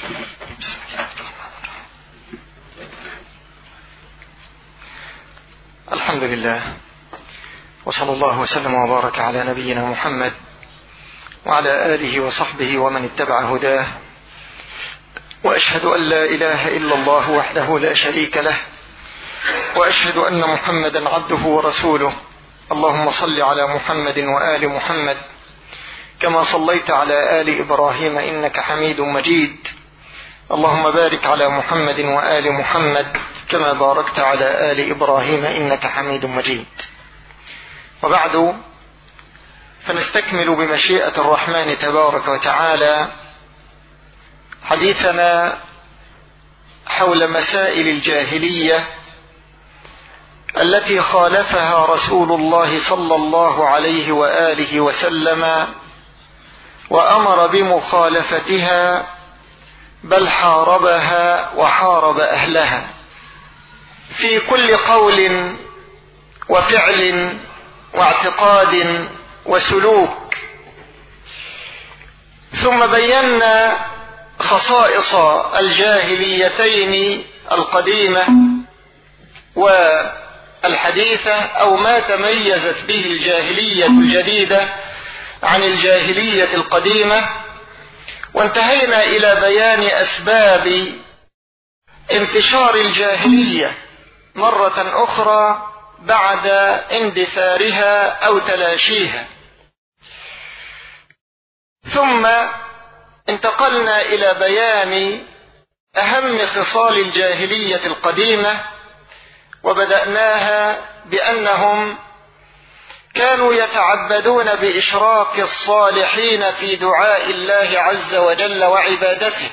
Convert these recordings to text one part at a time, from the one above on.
الحمد لله، وصلى الله وسلم وبارك على نبينا محمد وعلى آله وصحبه ومن اتبع هداه، وأشهد أن لا إله إلا الله وحده لا شريك له، وأشهد أن محمدا عبده ورسوله. اللهم صل على محمد وآل محمد كما صليت على آل إبراهيم إنك حميد مجيد. اللهم بارك على محمد وآل محمد كما باركت على آل إبراهيم إنك حميد مجيد. وبعد، فنستكمل بمشيئة الرحمن تبارك وتعالى حديثنا حول مسائل الجاهلية التي خالفها رسول الله صلى الله عليه وآله وسلم وأمر بمخالفتها، بل حاربها وحارب أهلها في كل قول وفعل واعتقاد وسلوك. ثم بينا خصائص الجاهليتين القديمة والحديثة، أو ما تميزت به الجاهلية الجديدة عن الجاهلية القديمة، وانتهينا إلى بيان أسباب انتشار الجاهلية مرة أخرى بعد اندثارها أو تلاشيها. ثم انتقلنا إلى بيان أهم خصال الجاهلية القديمة، وبدأناها بأنهم كانوا يتعبدون بإشراك الصالحين في دعاء الله عز وجل وعبادته.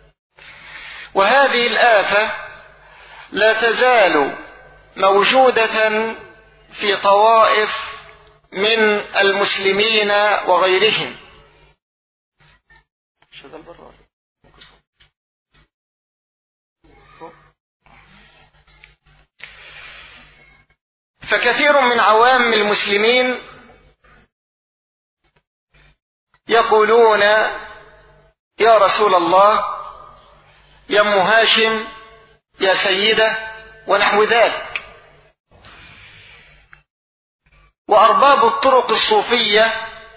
وهذه الآفة لا تزال موجودة في طوائف من المسلمين وغيرهم. فكثير من عوام المسلمين يقولون: يا رسول الله، يا أم هاشم، يا سيدة، ونحو ذلك. وأرباب الطرق الصوفية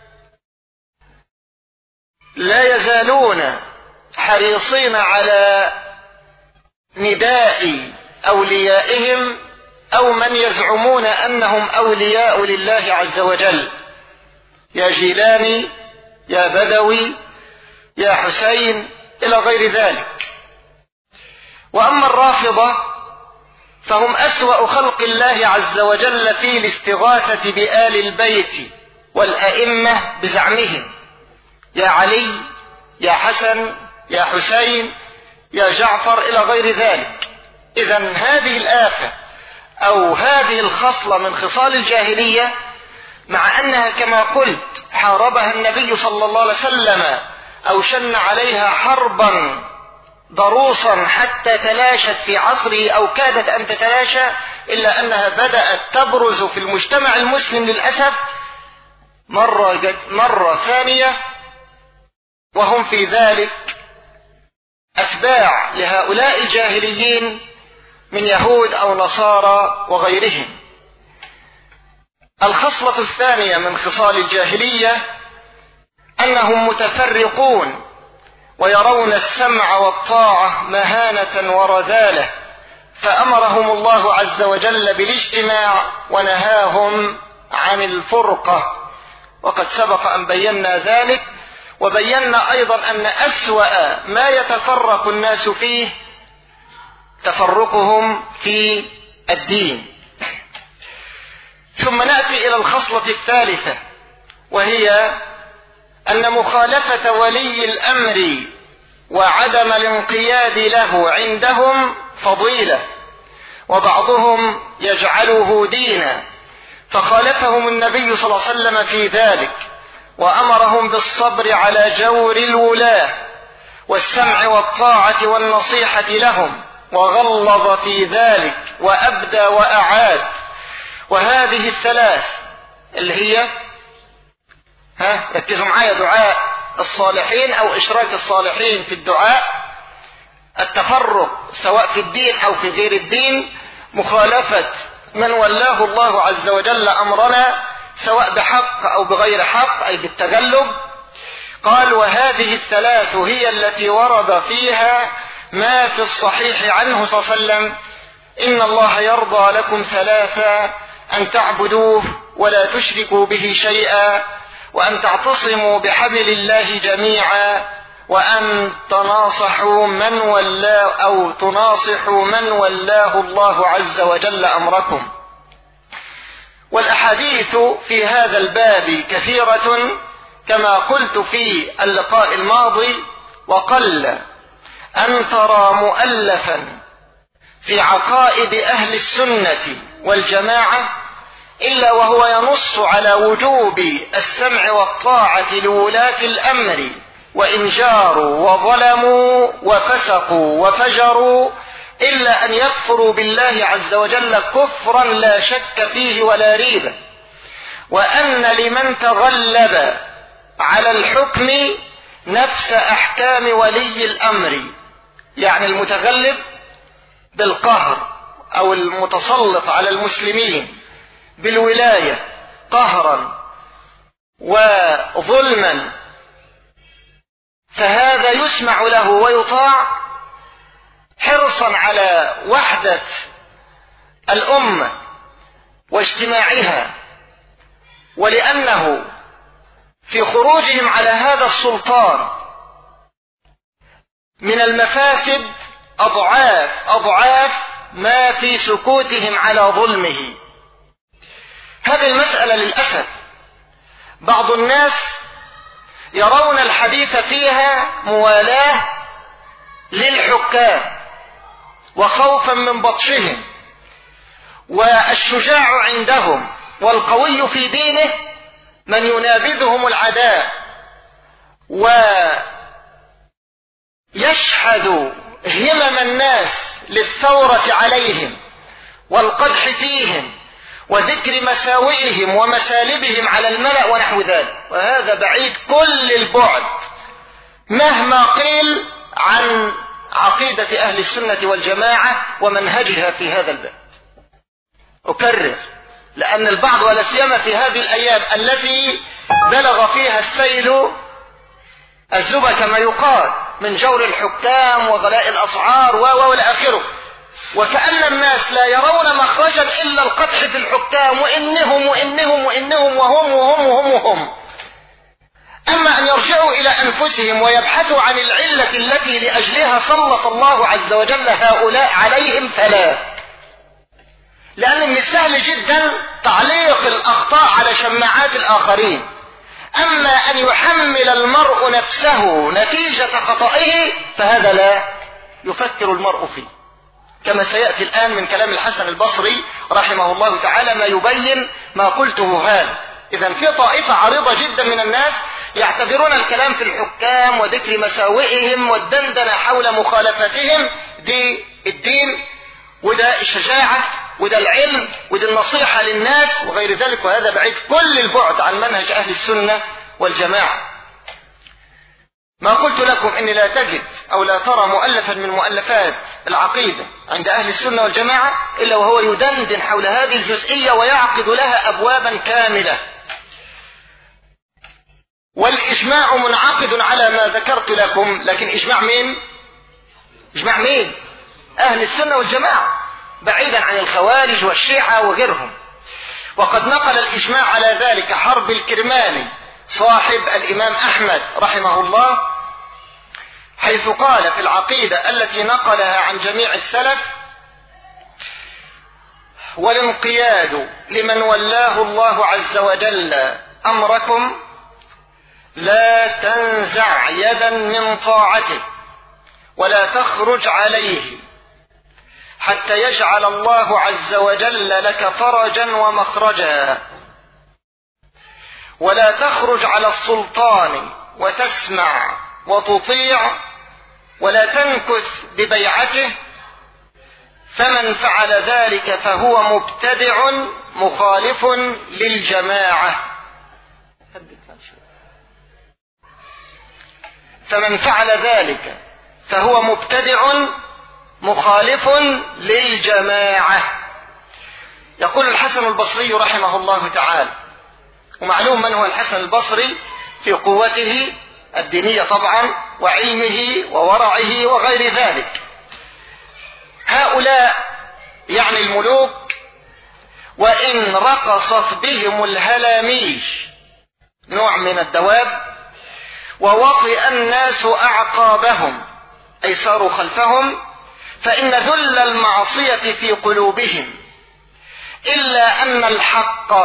لا يزالون حريصين على نداء أوليائهم أو من يزعمون أنهم أولياء لله عز وجل: يا جيلاني، يا بدوي، يا حسين، إلى غير ذلك. وأما الرافضة فهم أسوأ خلق الله عز وجل في الاستغاثة بآل البيت والأئمة بزعمهم: يا علي، يا حسن، يا حسين، يا جعفر، إلى غير ذلك. إذن هذه الآفة أو هذه الخصلة من خصال الجاهلية، مع أنها كما قلت حاربها النبي صلى الله عليه وسلم أو شن عليها حربا ضروسا حتى تلاشت في عصره أو كادت أن تتلاشى، إلا أنها بدأت تبرز في المجتمع المسلم للأسف مرة ثانية، وهم في ذلك أتباع لهؤلاء الجاهليين من يهود أو نصارى وغيرهم. الخصلة الثانية من خصال الجاهلية أنهم متفرقون ويرون السمع والطاعة مهانة ورذالة، فأمرهم الله عز وجل بالاجتماع ونهاهم عن الفرقة. وقد سبق أن بينا ذلك، وبينا أيضا أن أسوأ ما يتفرق الناس فيه تفرقهم في الدين. ثم نأتي إلى الخصلة الثالثة، وهي أن مخالفة ولي الأمر وعدم الانقياد له عندهم فضيلة، وبعضهم يجعله دينا، فخالفهم النبي صلى الله عليه وسلم في ذلك، وأمرهم بالصبر على جور الولاة والسمع والطاعة والنصيحة لهم، وغلظ في ذلك وأبدى وأعاد. وهذه الثلاث اللي هي ركزوا معايا: دعاء الصالحين أو إشراك الصالحين في الدعاء، التفرق سواء في الدين أو في غير الدين، مخالفة من ولاه الله عز وجل أمرنا سواء بحق أو بغير حق أي بالتغلب. قال: وهذه الثلاث هي التي ورد فيها ما في الصحيح عنه صلى الله عليه وسلم: إن الله يرضى لكم ثلاثا: أن تعبدوه ولا تشركوا به شيئا، وأن تعتصموا بحبل الله جميعا، وأن تناصحوا من ولاه أو تناصحوا من ولاه الله عز وجل أمركم. والأحاديث في هذا الباب كثيرة كما قلت في اللقاء الماضي، وقل أن ترى مؤلفا في عقائد أهل السنة والجماعة إلا وهو ينص على وجوب السمع والطاعة لولاة الأمر، وإن جاروا وظلموا وفسقوا وفجروا إلا أن يكفروا بالله عز وجل كفرا لا شك فيه ولا ريبة، وأن لمن تغلب على الحكم نفس أحكام ولي الأمر، يعني المتغلب بالقهر أو المتسلط على المسلمين بالولاية قهرا وظلما، فهذا يسمع له ويطاع حرصا على وحدة الأمة واجتماعها، ولأنه في خروجهم على هذا السلطان من المفاسد أضعاف ما في سكوتهم على ظلمه. هذه المسألة للأسف بعض الناس يرون الحديث فيها موالاه للحكام وخوفا من بطشهم، والشجاع عندهم والقوي في دينه من ينابذهم العداء ويشحذ همم الناس للثورة عليهم والقدح فيهم وذكر مساوئهم ومسالبهم على الملأ ونحو ذلك، وهذا بعيد كل البعد مهما قيل عن عقيدة أهل السنة والجماعة ومنهجها في هذا الباب. أكرر، لأن البعض ولا سيما في هذه الأيام التي بلغ فيها السيل الزبا كما يقال من جور الحكام وغلاء الأسعار والى آخره، وكأن الناس لا يرون مخرجا إلا القدح في الحكام وإنهم وإنهم وإنهم وهم. أما أن يرجعوا إلى أنفسهم ويبحثوا عن العلة التي لأجلها سلط الله عز وجل هؤلاء عليهم فلا، لأن من السهل جدا تعليق الأخطاء على شماعات الآخرين، أما أن يحمل المرء نفسه نتيجة خطئه فهذا لا يفكر المرء فيه، كما سيأتي الآن من كلام الحسن البصري رحمه الله تعالى ما يبين ما قلته هذا. إذن في طائفة عريضة جدا من الناس يعتبرون الكلام في الحكام وذكر مساوئهم والدندنة حول مخالفتهم دي الدين، وده الشجاعة، وده العلم، وده النصيحة للناس وغير ذلك، وهذا بعيد كل البعد عن منهج أهل السنة والجماعة. ما قلت لكم إني لا تجد أو لا ترى مؤلفا من مؤلفات العقيدة عند أهل السنة والجماعة إلا وهو يدندن حول هذه الجزئية ويعقد لها أبوابا كاملة. والإجماع منعقد على ما ذكرت لكم، لكن إجماع مين؟ إجماع مين؟ أهل السنة والجماعة، بعيدا عن الخوارج والشيعة وغيرهم. وقد نقل الإجماع على ذلك حرب الكرماني صاحب الإمام أحمد رحمه الله، حيث قال في العقيدة التي نقلها عن جميع السلف: والانقياد لمن ولاه الله عز وجل أمركم لا تنزع يدا من طاعته ولا تخرج عليه حتى يجعل الله عز وجل لك فرجا ومخرجا، ولا تخرج على السلطان وتسمع وتطيع ولا تنكث ببيعته، فمن فعل ذلك فهو مبتدع مخالف للجماعة. فمن فعل ذلك فهو مبتدع مخالف للجماعة. يقول الحسن البصري رحمه الله تعالى، ومعلوم من هو الحسن البصري في قوته الدينية طبعا وعلمه وورعه وغير ذلك. هؤلاء يعني الملوك وإن رقصت بهم الهلاميش، نوع من الدواب، ووطئ الناس أعقابهم أي صاروا خلفهم، فإن ذل المعصية في قلوبهم، إلا أن الحق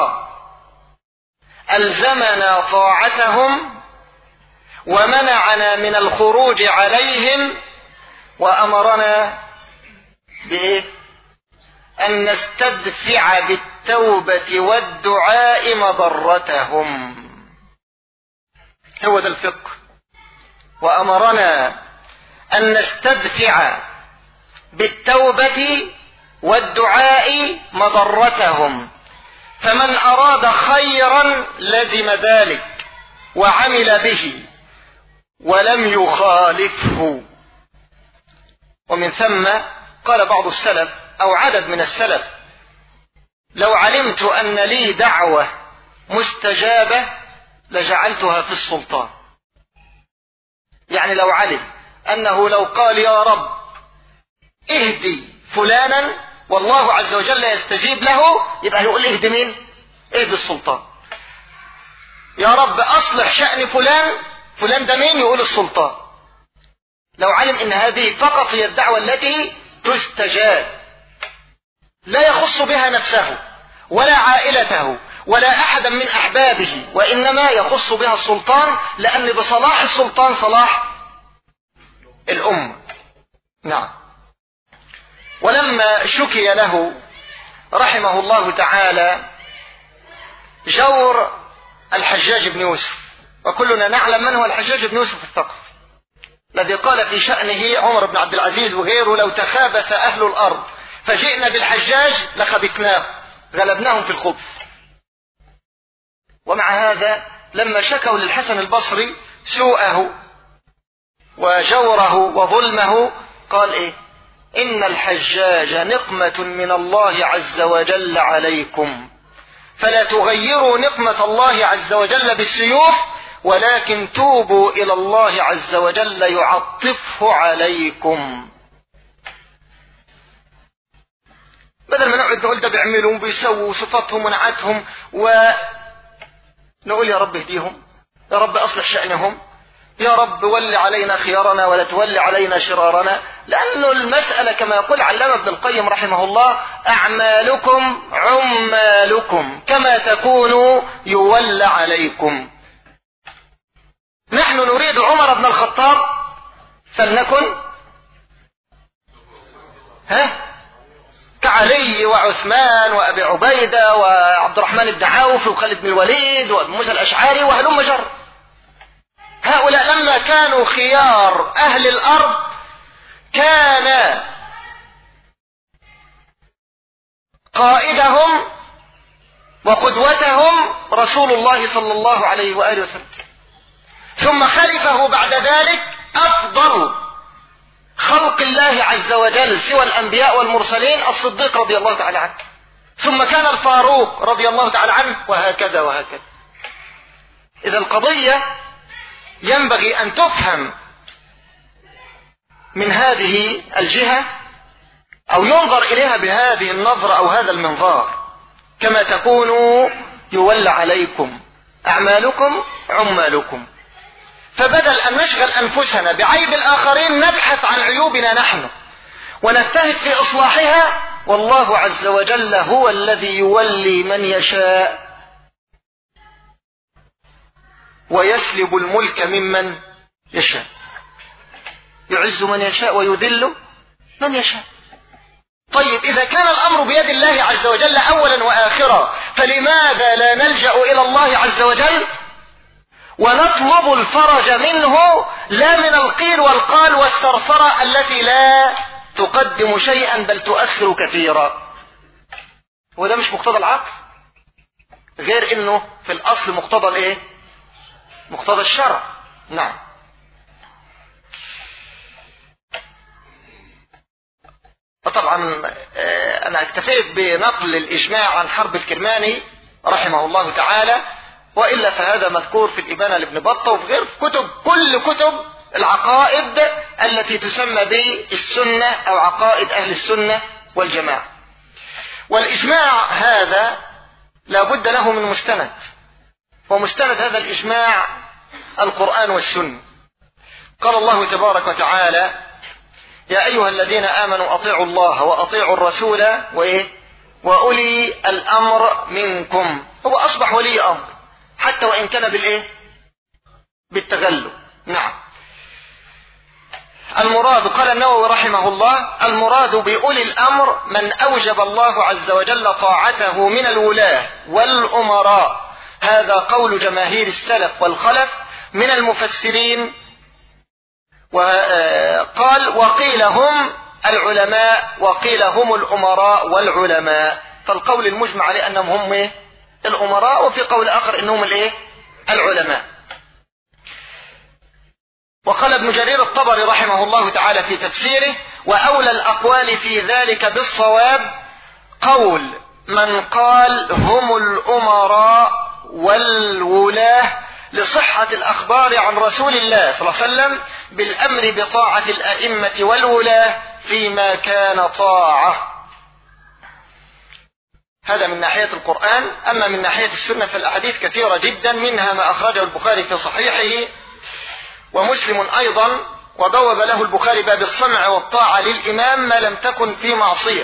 ألزمنا طاعتهم ومنعنا من الخروج عليهم، وأمرنا بإيه؟ أن نستدفع بالتوبة والدعاء مضرتهم. هو ده الفقه. وأمرنا أن نستدفع بالتوبة والدعاء مضرتهم، فمن أراد خيرا لزم ذلك وعمل به ولم يخالفه. ومن ثم قال بعض السلف أو عدد من السلف: لو علمت أن لي دعوة مستجابة لجعلتها في السلطان. يعني لو علم أنه لو قال يا رب اهدي فلانا والله عز وجل يستجيب له، يبقى يقول اهدي مين؟ اهدي السلطان. يا رب أصلح شأن فلان، فلان ده مين؟ يقول السلطان. لو علم ان هذه فقط هي الدعوة التي تستجاب، لا يخص بها نفسه ولا عائلته ولا أحدا من أحبابه، وإنما يخص بها السلطان، لأن بصلاح السلطان صلاح الأمة. نعم. ولما شكي له رحمه الله تعالى جور الحجاج بن يوسف، وكلنا نعلم من هو الحجاج بن يوسف الثقفي الذي قال في شأنه عمر بن عبد العزيز وغيره: لو تخابث أهل الأرض فجئنا بالحجاج لخبثناه، غلبناهم في الخبث. ومع هذا لما شكوا للحسن البصري سوءه وجوره وظلمه قال إيه؟ إن الحجاج نقمة من الله عز وجل عليكم، فلا تغيروا نقمة الله عز وجل بالسيوف، ولكن توبوا إلى الله عز وجل يعطفه عليكم. بدل ما نقعد نقول ده بيعملوا وبيسووا صفاتهم ونعتهم ونقول يا رب اهديهم، يا رب أصلح شأنهم، يا رب ول علينا خيارنا ولا تولي علينا شرارنا. لأنه المسألة كما يقول علامة ابن القيم رحمه الله: أعمالكم عمالكم كما تكونوا يولى عليكم. نحن نريد عمر بن الخطاب فلنكن كعلي وعثمان وأبي عبيدة وعبد الرحمن بن عوف وخالد بن الوليد وأبي موسى الأشعري وهلم جر. هؤلاء لما كانوا خيار أهل الأرض كان قائدهم وقدوتهم رسول الله صلى الله عليه وآله وسلم، ثم خلفه بعد ذلك أفضل خلق الله عز وجل سوى الأنبياء والمرسلين الصديق رضي الله تعالى عنه، ثم كان الفاروق رضي الله تعالى عنه، وهكذا وهكذا. إذا القضية ينبغي أن تفهم من هذه الجهة أو ينظر إليها بهذه النظرة أو هذا المنظار: كما تكونوا يولى عليكم، أعمالكم عمالكم. فبدل أن نشغل أنفسنا بعيب الآخرين نبحث عن عيوبنا نحن ونجتهد في إصلاحها، والله عز وجل هو الذي يولي من يشاء ويسلب الملك ممن يشاء، يعز من يشاء ويذل من يشاء. طيب إذا كان الأمر بيد الله عز وجل أولا وآخرا، فلماذا لا نلجأ إلى الله عز وجل ونطلب الفرج منه، لا من القيل والقال والثرثرة التي لا تقدم شيئا بل تؤخر كثيرا؟ وده مش مقتضى العقل، غير انه في الاصل مقتضى الايه؟ مقتضى الشرع. نعم. وطبعا أنا اكتفيت بنقل الإجماع عن حرب الكرماني رحمه الله تعالى، وإلا فهذا مذكور في الإبانة لابن بطة وفي غير كل كتب العقائد التي تسمى بالسنة أو عقائد أهل السنة والجماعة. والإجماع هذا لا بد له من مستند، ومستند هذا الإجماع القرآن والسنة. قال الله تبارك وتعالى: يا أيها الذين آمنوا أطيعوا الله وأطيعوا الرسول وأولي الأمر منكم. هو أصبح ولي أمر حتى وإن كان بالتغلب. نعم. المراد، قال النووي رحمه الله: المراد بأولي الأمر من أوجب الله عز وجل طاعته من الولاة والأمراء. هذا قول جماهير السلف والخلف من المفسرين. وقال: وقيل هم العلماء، وقيل هم الأمراء والعلماء. فالقول المجمع عليه أنهم هم الأمراء، وفي قول آخر أنهم العلماء. وقال ابن جرير الطبري رحمه الله تعالى في تفسيره: وأولى الأقوال في ذلك بالصواب قول من قال هم الأمراء والولاة، لصحة الأخبار عن رسول الله صلى الله عليه وسلم بالأمر بطاعة الأئمة والولاة فيما كان طاعة. هذا من ناحية القرآن. أما من ناحية السنة فالأحاديث كثيرة جدا، منها ما أخرجه البخاري في صحيحه ومسلم أيضا، وبوب له البخاري باب السمع والطاعة للإمام ما لم تكن في معصية.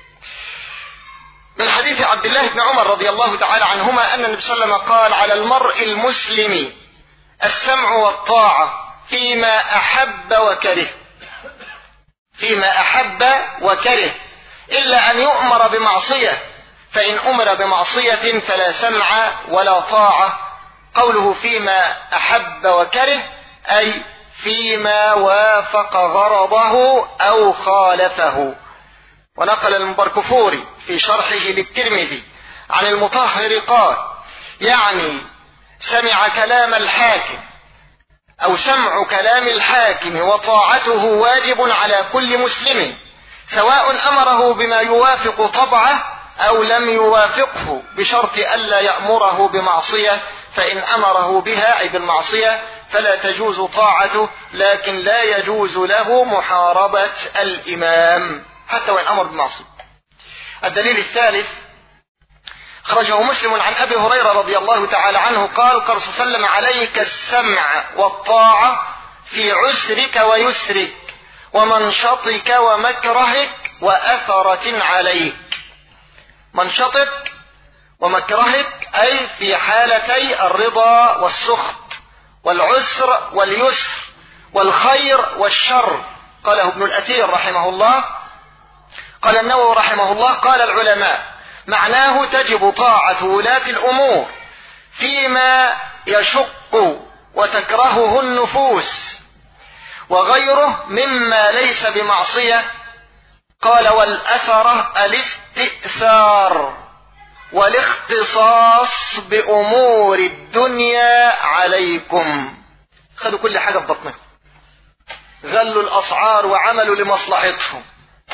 من حديث عبد الله بن عمر رضي الله تعالى عنهما أن النبي صلى الله عليه وسلم قال: على المرء المسلم السمع والطاعة فيما أحب وكره، فيما أحب وكره، إلا أن يؤمر بمعصية، فإن أمر بمعصية فلا سمع ولا طاعة. قوله فيما أحب وكره أي فيما وافق غرضه أو خالفه. ونقل المبركفوري في شرحه للترمذي عن المطهر قال: يعني سمع كلام الحاكم أو سمع كلام الحاكم وطاعته واجب على كل مسلم، سواء أمره بما يوافق طبعه أو لم يوافقه، بشرط ألا يأمره بمعصية، فإن أمره بها أي بالمعصية فلا تجوز طاعته، لكن لا يجوز له محاربة الإمام حتى وإن أمر بمعصية. الدليل الثالث خرجه مسلم عن أبي هريرة رضي الله تعالى عنه قال: قال صلى الله عليه وسلم: عليك السمع والطاعة في عسرك ويسرك ومنشطك ومكرهك وأثرة عليك. منشطك ومكرهك أي في حالتي الرضا والسخط، والعسر واليسر، والخير والشر. قاله ابن الأثير رحمه الله. قال النووي رحمه الله: قال العلماء معناه تجب طاعة ولاة الأمور فيما يشق وتكرهه النفوس وغيره مما ليس بمعصية. قال: والأثرة الاستئثار والاختصاص بأمور الدنيا عليكم. خدوا كل حاجة في بطنهم، غلوا الأسعار وعملوا لمصلحتهم،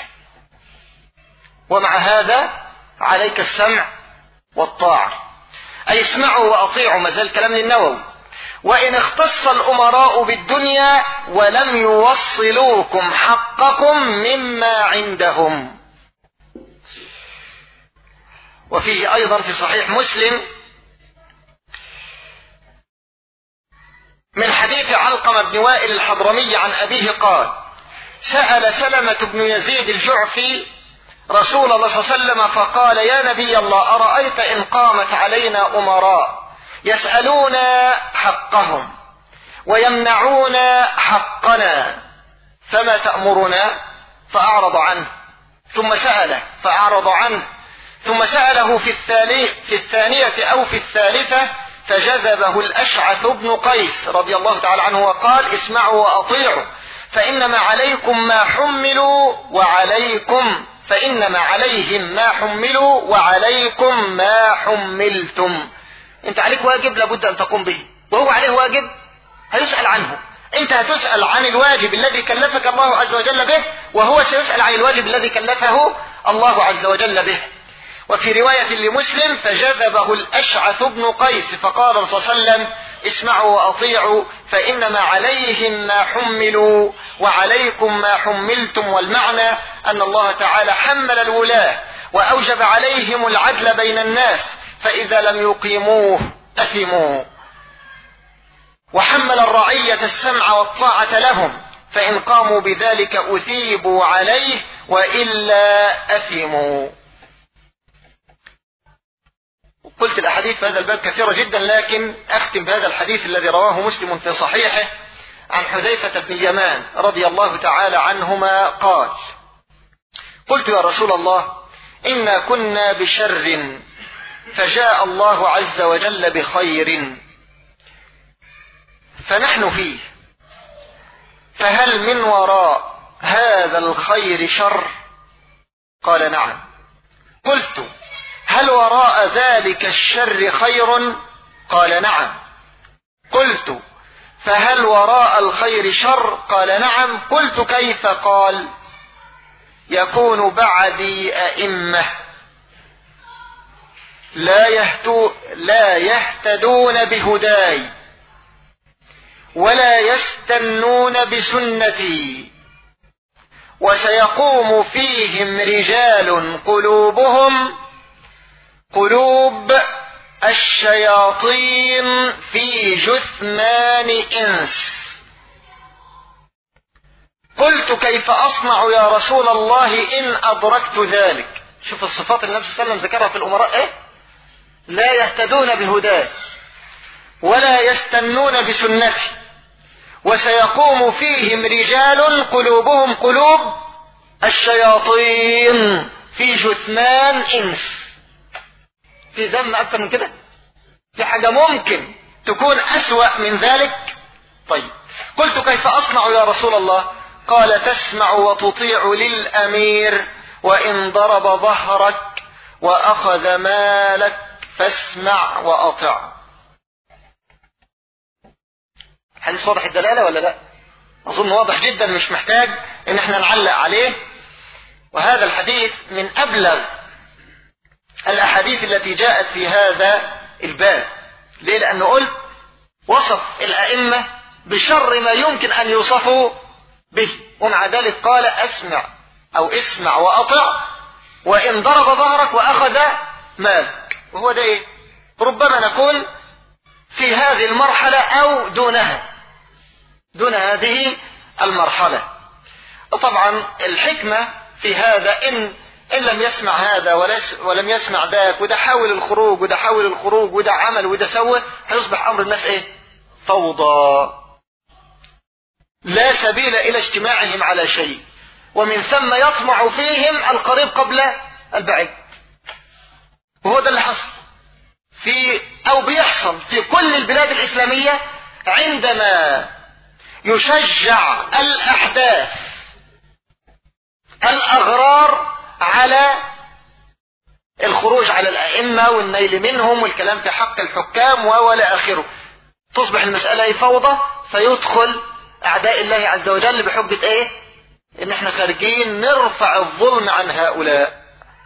ومع هذا عليك السمع والطاعة، أي اسمعوا وأطيعوا، ما زال كلام النووي. وإن اختص الأمراء بالدنيا ولم يوصلوكم حقكم مما عندهم. وفيه أيضا في صحيح مسلم من حديث علقمة بن وائل الحضرمي عن أبيه قال: سأل سلمة بن يزيد الجعفي رسول الله صلى الله عليه وسلم فقال: يا نبي الله، أرأيت إن قامت علينا أمراء يسألون حقهم ويمنعون حقنا فما تأمرنا؟ فأعرض عنه، ثم سأله فأعرض عنه، ثم سأله في الثانية أو في الثالثة فجذبه الأشعث بن قيس رضي الله تعالى عنه وقال: اسمعوا وأطيعوا، فإنما عليكم ما حملوا وعليكم، فإنما عليهم ما حملوا وعليكم ما حملتم. انت عليك واجب لابد أن تقوم به، وهو عليه واجب هيسأل عنه. انت هتسأل عن الواجب الذي كلفك الله عز وجل به، وهو سيسأل عن الواجب الذي كلفه الله عز وجل به. وفي رواية لمسلم: فجذبه الأشعث بن قيس فقال صلى الله عليه وسلم: اسمعوا وأطيعوا فإنما عليهم ما حملوا وعليكم ما حملتم. والمعنى أن الله تعالى حمل الولاة وأوجب عليهم العدل بين الناس، فإذا لم يقيموه أثموا، وحمل الرعية السمع والطاعة لهم، فإن قاموا بذلك أثيبوا عليه وإلا أثموا. قلت الأحاديث في هذا الباب كثيرة جدا، لكن أختم بهذا الحديث الذي رواه مسلم في صحيحه عن حذيفة بن اليمان رضي الله تعالى عنهما قال: قلت يا رسول الله إنا كنا بشر فجاء الله عز وجل بخير فنحن فيه، فهل من وراء هذا الخير شر؟ قال: نعم. قلت: هل وراء ذلك الشر خير؟ قال: نعم. قلت: فهل وراء الخير شر؟ قال: نعم. قلت: كيف؟ قال: يكون بعدي أئمة لا يهتدون بهداي ولا يستنون بسنتي، وسيقوم فيهم رجال قلوبهم قلوب الشياطين في جثمان إنس. قلت: كيف أصنع يا رسول الله إن أدركت ذلك؟ شوف الصفات اللي النبي صلى الله عليه وسلم ذكرها في الأمراء إيه؟ لا يهتدون بهداه ولا يستنون بسنته، وسيقوم فيهم رجال قلوبهم قلوب الشياطين في جثمان إنس. في ذم أكثر من كده؟ في حاجة ممكن تكون أسوأ من ذلك؟ طيب، قلت: كيف أصنع يا رسول الله؟ قال: تسمع وتطيع للأمير، وإن ضرب ظهرك وأخذ مالك فاسمع وأطع. حديث واضح الدلالة ولا لا؟ أظن واضح جدا، مش محتاج إن احنا نعلق عليه. وهذا الحديث من أبلغ الأحاديث التي جاءت في هذا الباب. ليه؟ لأنه قلت وصف الأئمة بشر ما يمكن أن يوصفوا به، ومع ذلك قال: أسمع أو اسمع وأطع، وإن ضرب ظهرك وأخذ مالك. وهو ده إيه؟ ربما نكون في هذه المرحلة أو دونها، دون هذه المرحلة. وطبعا الحكمة في هذا إن لم يسمع هذا ولم يسمع ذاك، وده حاول الخروج وده حاول الخروج وده عمل وده سوى، هيصبح أمر الناس إيه؟ فوضى، لا سبيل إلى اجتماعهم على شيء، ومن ثم يطمع فيهم القريب قبل البعيد. وهو ده اللي حصل أو بيحصل في كل البلاد الإسلامية، عندما يشجع الأحداث الأغرار على الخروج على الأئمة والنيل منهم والكلام في حق الحكام ولا آخره، تصبح المسألة فوضى، فيدخل أعداء الله عز وجل بحجة إيه؟ إن احنا خارجين نرفع الظلم عن هؤلاء.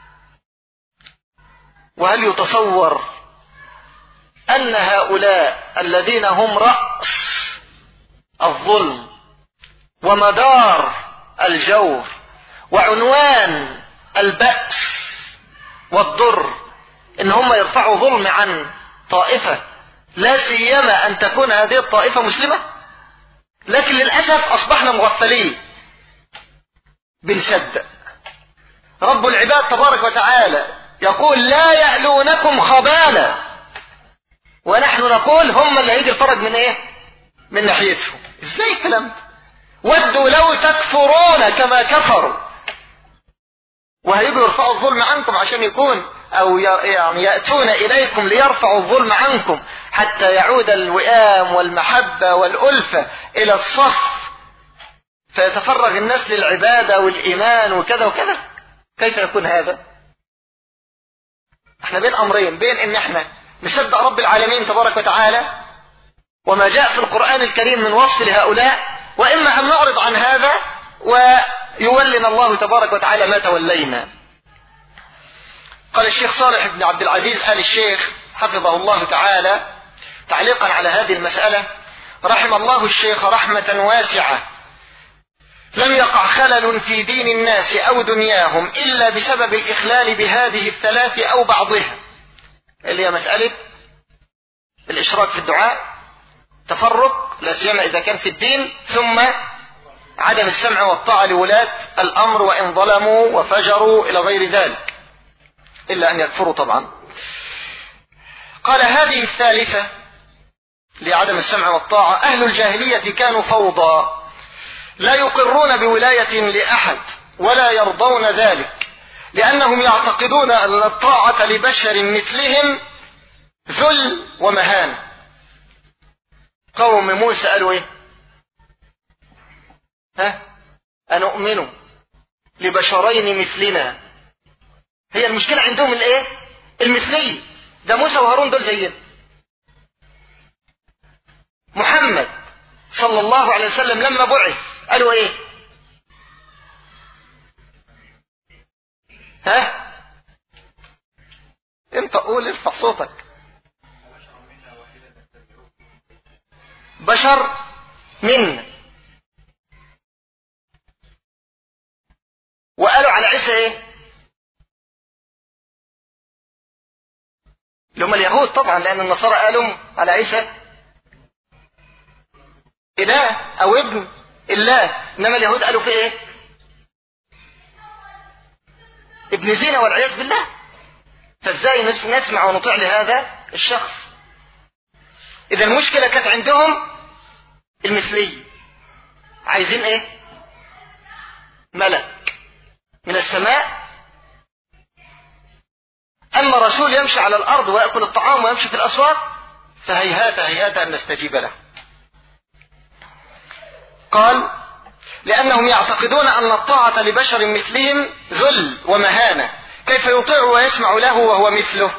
وهل يتصور أن هؤلاء الذين هم رأس الظلم ومدار الجور وعنوان البأس والضر، إن هم يرفعوا ظلم عن طائفة، لا سيما أن تكون هذه الطائفة مسلمة؟ لكن للأسف أصبحنا مغفلين، بنصدق. رب العباد تبارك وتعالى يقول: لا يألونكم خبالا، ونحن نقول هم اللي هيجي الفرج من ايه؟ من ناحيتهم. ازاي الكلام ده؟ ودوا لو تكفرون كما كفروا، وهيجوا يرفعوا الظلم عنكم عشان يكون او يعني يأتون اليكم ليرفعوا الظلم عنكم حتى يعود الوئام والمحبة والألفة الى الصف، فيتفرغ الناس للعبادة والإيمان وكذا وكذا. كيف يكون هذا؟ احنا بين امرين، بين ان احنا نصدق رب العالمين تبارك وتعالى وما جاء في القرآن الكريم من وصف لهؤلاء، وإما أن نعرض عن هذا ويولنا الله تبارك وتعالى ما تولينا. قال الشيخ صالح بن عبد العزيز آل الشيخ حفظه الله تعالى تعليقا على هذه المسألة: رحم الله الشيخ رحمة واسعة، لم يقع خلل في دين الناس أو دنياهم إلا بسبب الإخلال بهذه الثلاث أو بعضها، اللي هي مسألة الإشراك في الدعاء، تفرق لا سيما إذا كان في الدين، ثم عدم السمع والطاعة لولاة الأمر وإن ظلموا وفجروا إلى غير ذلك، إلا أن يكفروا طبعا. قال: هذه الثالثة لعدم السمع والطاعة: أهل الجاهلية كانوا فوضى، لا يقرون بولاية لأحد ولا يرضون ذلك، لأنهم يعتقدون أن الطاعة لبشر مثلهم ذل ومهانة. قوم موسى قالوا إيه؟ أنؤمن لبشرين مثلنا. هي المشكلة عندهم الإيه؟ المثلية. ده موسى وهارون دول زينا. محمد صلى الله عليه وسلم لما بعث قالوا إيه؟ انت قول، ارفع صوتك. بشر منا. وقالوا على عيسى ايه؟ اللي هم اليهود طبعا، لان النصارى قالوا على عيسى اله او ابن الله، انما اليهود قالوا في ايه؟ ابن زنا والعياذ بالله. فازاي نسمع ونطيع لهذا الشخص؟ اذا المشكلة كانت عندهم المثلية. عايزين ايه؟ ملك من السماء. اما رسول يمشي على الارض ويأكل الطعام ويمشي في الاسواق فهيهات هيهات ان نستجيب له. قال: لانهم يعتقدون ان الطاعة لبشر مثلهم ذل ومهانة، كيف يطيع ويسمع له وهو مثله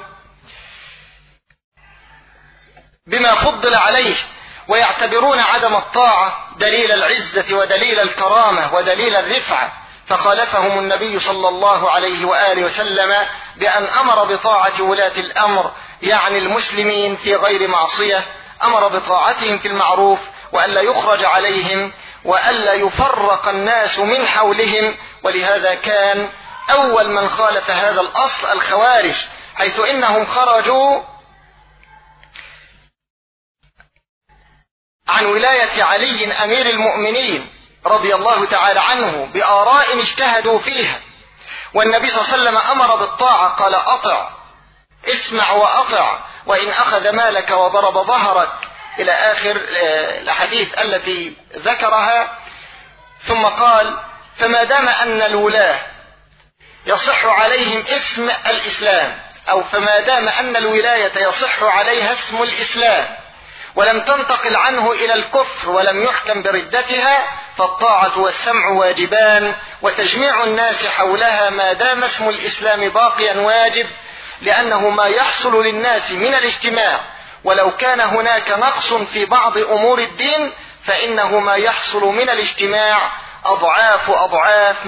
بما فضل عليه، ويعتبرون عدم الطاعة دليل العزة ودليل الكرامة ودليل الرفعة. فخالفهم النبي صلى الله عليه وآله وسلم بأن أمر بطاعة ولاة الأمر، يعني المسلمين، في غير معصية. أمر بطاعتهم في المعروف، وألا يخرج عليهم، وألا يفرق الناس من حولهم. ولهذا كان أول من خالف هذا الأصل الخوارج، حيث إنهم خرجوا عن ولاية علي أمير المؤمنين رضي الله تعالى عنه بآراء اجتهدوا فيها، والنبي صلى الله عليه وسلم أمر بالطاعة، قال: أطع، اسمع وأطع، وإن أخذ مالك وضرب ظهرك، إلى آخر الأحاديث التي ذكرها. ثم قال: فما دام أن الولاة يصح عليهم اسم الإسلام، أو فما دام أن الولاية يصح عليها اسم الإسلام ولم تنتقل عنه إلى الكفر ولم يحكم بردتها، فالطاعة والسمع واجبان، وتجميع الناس حولها ما دام اسم الإسلام باقيا واجب، لأنه ما يحصل للناس من الاجتماع، ولو كان هناك نقص في بعض أمور الدين فإنه ما يحصل من الاجتماع أضعاف أضعاف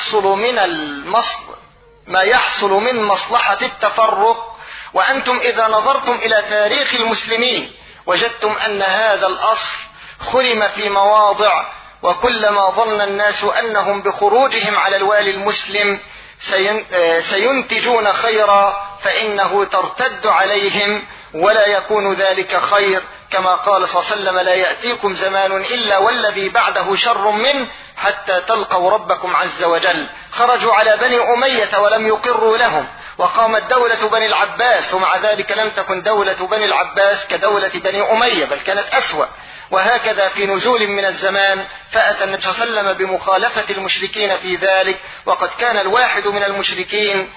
ما يحصل من مصلحة التفرق. وأنتم إذا نظرتم إلى تاريخ المسلمين وجدتم أن هذا الأصل خرم في مواضع، وكلما ظن الناس أنهم بخروجهم على الوالي المسلم سينتجون خيرا فإنه ترتد عليهم، ولا يكون ذلك خير، كما قال صلى الله عليه وسلم: لا يأتيكم زمان إلا والذي بعده شر منه حتى تلقوا ربكم عز وجل. خرجوا على بني أمية ولم يقروا لهم، وقامت دولة بني العباس، ومع ذلك لم تكن دولة بني العباس كدولة بني أمية، بل كانت أسوأ. وهكذا في نزول من الزمان فأتى النبي صلى الله عليه وسلم بمخالفة المشركين في ذلك، وقد كان الواحد من المشركين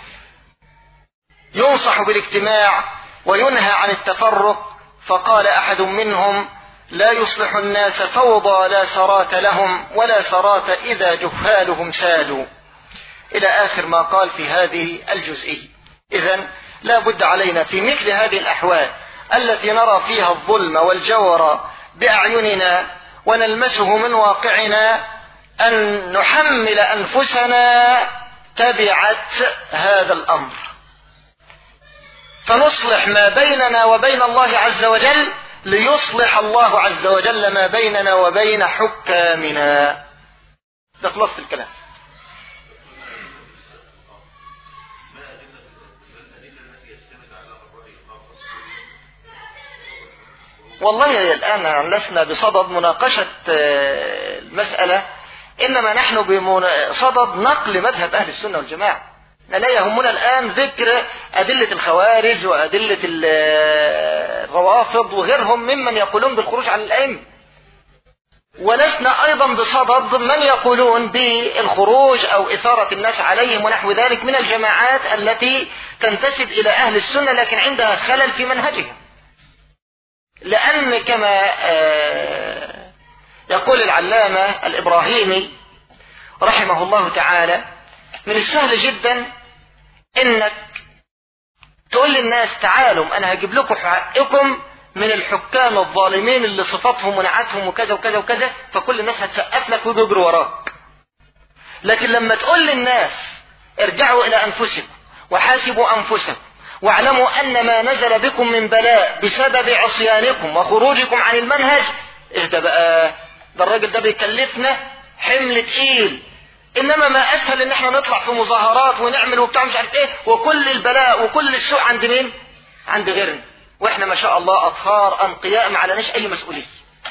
ينصح بالاجتماع وينهى عن التفرق، فقال أحد منهم: لا يصلح الناس فوضى لا سرات لهم، ولا سرات إذا جهالهم سادوا، إلى آخر ما قال في هذه الجزئية. إذن لا بد علينا في مثل هذه الأحوال التي نرى فيها الظلم والجور بأعيننا ونلمسه من واقعنا أن نحمل أنفسنا تبعة هذا الأمر، فنصلح ما بيننا وبين الله عز وجل ليصلح الله عز وجل ما بيننا وبين حكامنا. ده خلاصة الكلام. والله الآن لسنا بصدد مناقشة المسألة، إنما نحن بصدد نقل مذهب أهل السنة والجماعة. لا يهمنا الآن ذكر أدلة الخوارج وأدلة الروافض وغيرهم ممن يقولون بالخروج عن الأئمة، ولسنا أيضا بصدد من يقولون بالخروج أو إثارة الناس عليهم ونحو ذلك من الجماعات التي تنتسب إلى أهل السنة لكن عندها خلل في منهجهم. لأن كما يقول العلامة الإبراهيمي رحمه الله تعالى، من السهل جدا انك تقول للناس تعالوا انا هجيب لكم حقكم من الحكام الظالمين اللي صفاتهم ونعتهم وكذا وكذا وكذا، فكل الناس هتسقف لك ويجروا وراك. لكن لما تقول للناس ارجعوا الى انفسكم وحاسبوا انفسكم واعلموا ان ما نزل بكم من بلاء بسبب عصيانكم وخروجكم عن المنهج، اهدى بقى، ده الراجل ده بيكلفنا حمل تقيل. انما ما اسهل ان احنا نطلع في مظاهرات ونعمل وبتاع مش عارف ايه، وكل البلاء وكل السوء عند مين؟ عند غيرنا، واحنا ما شاء الله اطهار انقياء ما عليناش اي مسؤوليه.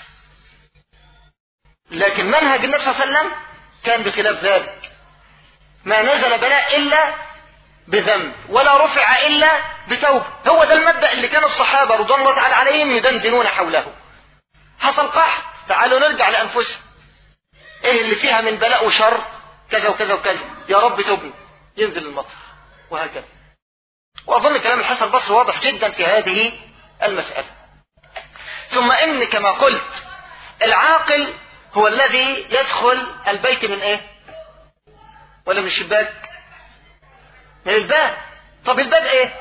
لكن منهج النبي صلى الله عليه وسلم كان بخلاف ذلك، ما نزل بلاء الا بذنب ولا رفع الا بتوبه. هو ده المبدأ اللي كان الصحابه رضوان الله تعالى عليهم يدندنون حوله. حصل قحط، تعالوا نرجع لانفسنا، ايه اللي فيها من بلاء وشر؟ كذا وكذا وكذا، يا رب تبني، ينزل المطر، وهكذا. وأظن كلام الحسن البصري واضح جدا في هذه المسألة. ثم إن كما قلت العاقل هو الذي يدخل البيت من إيه؟ ولا من الشباك؟ من الباب. طب الباب إيه؟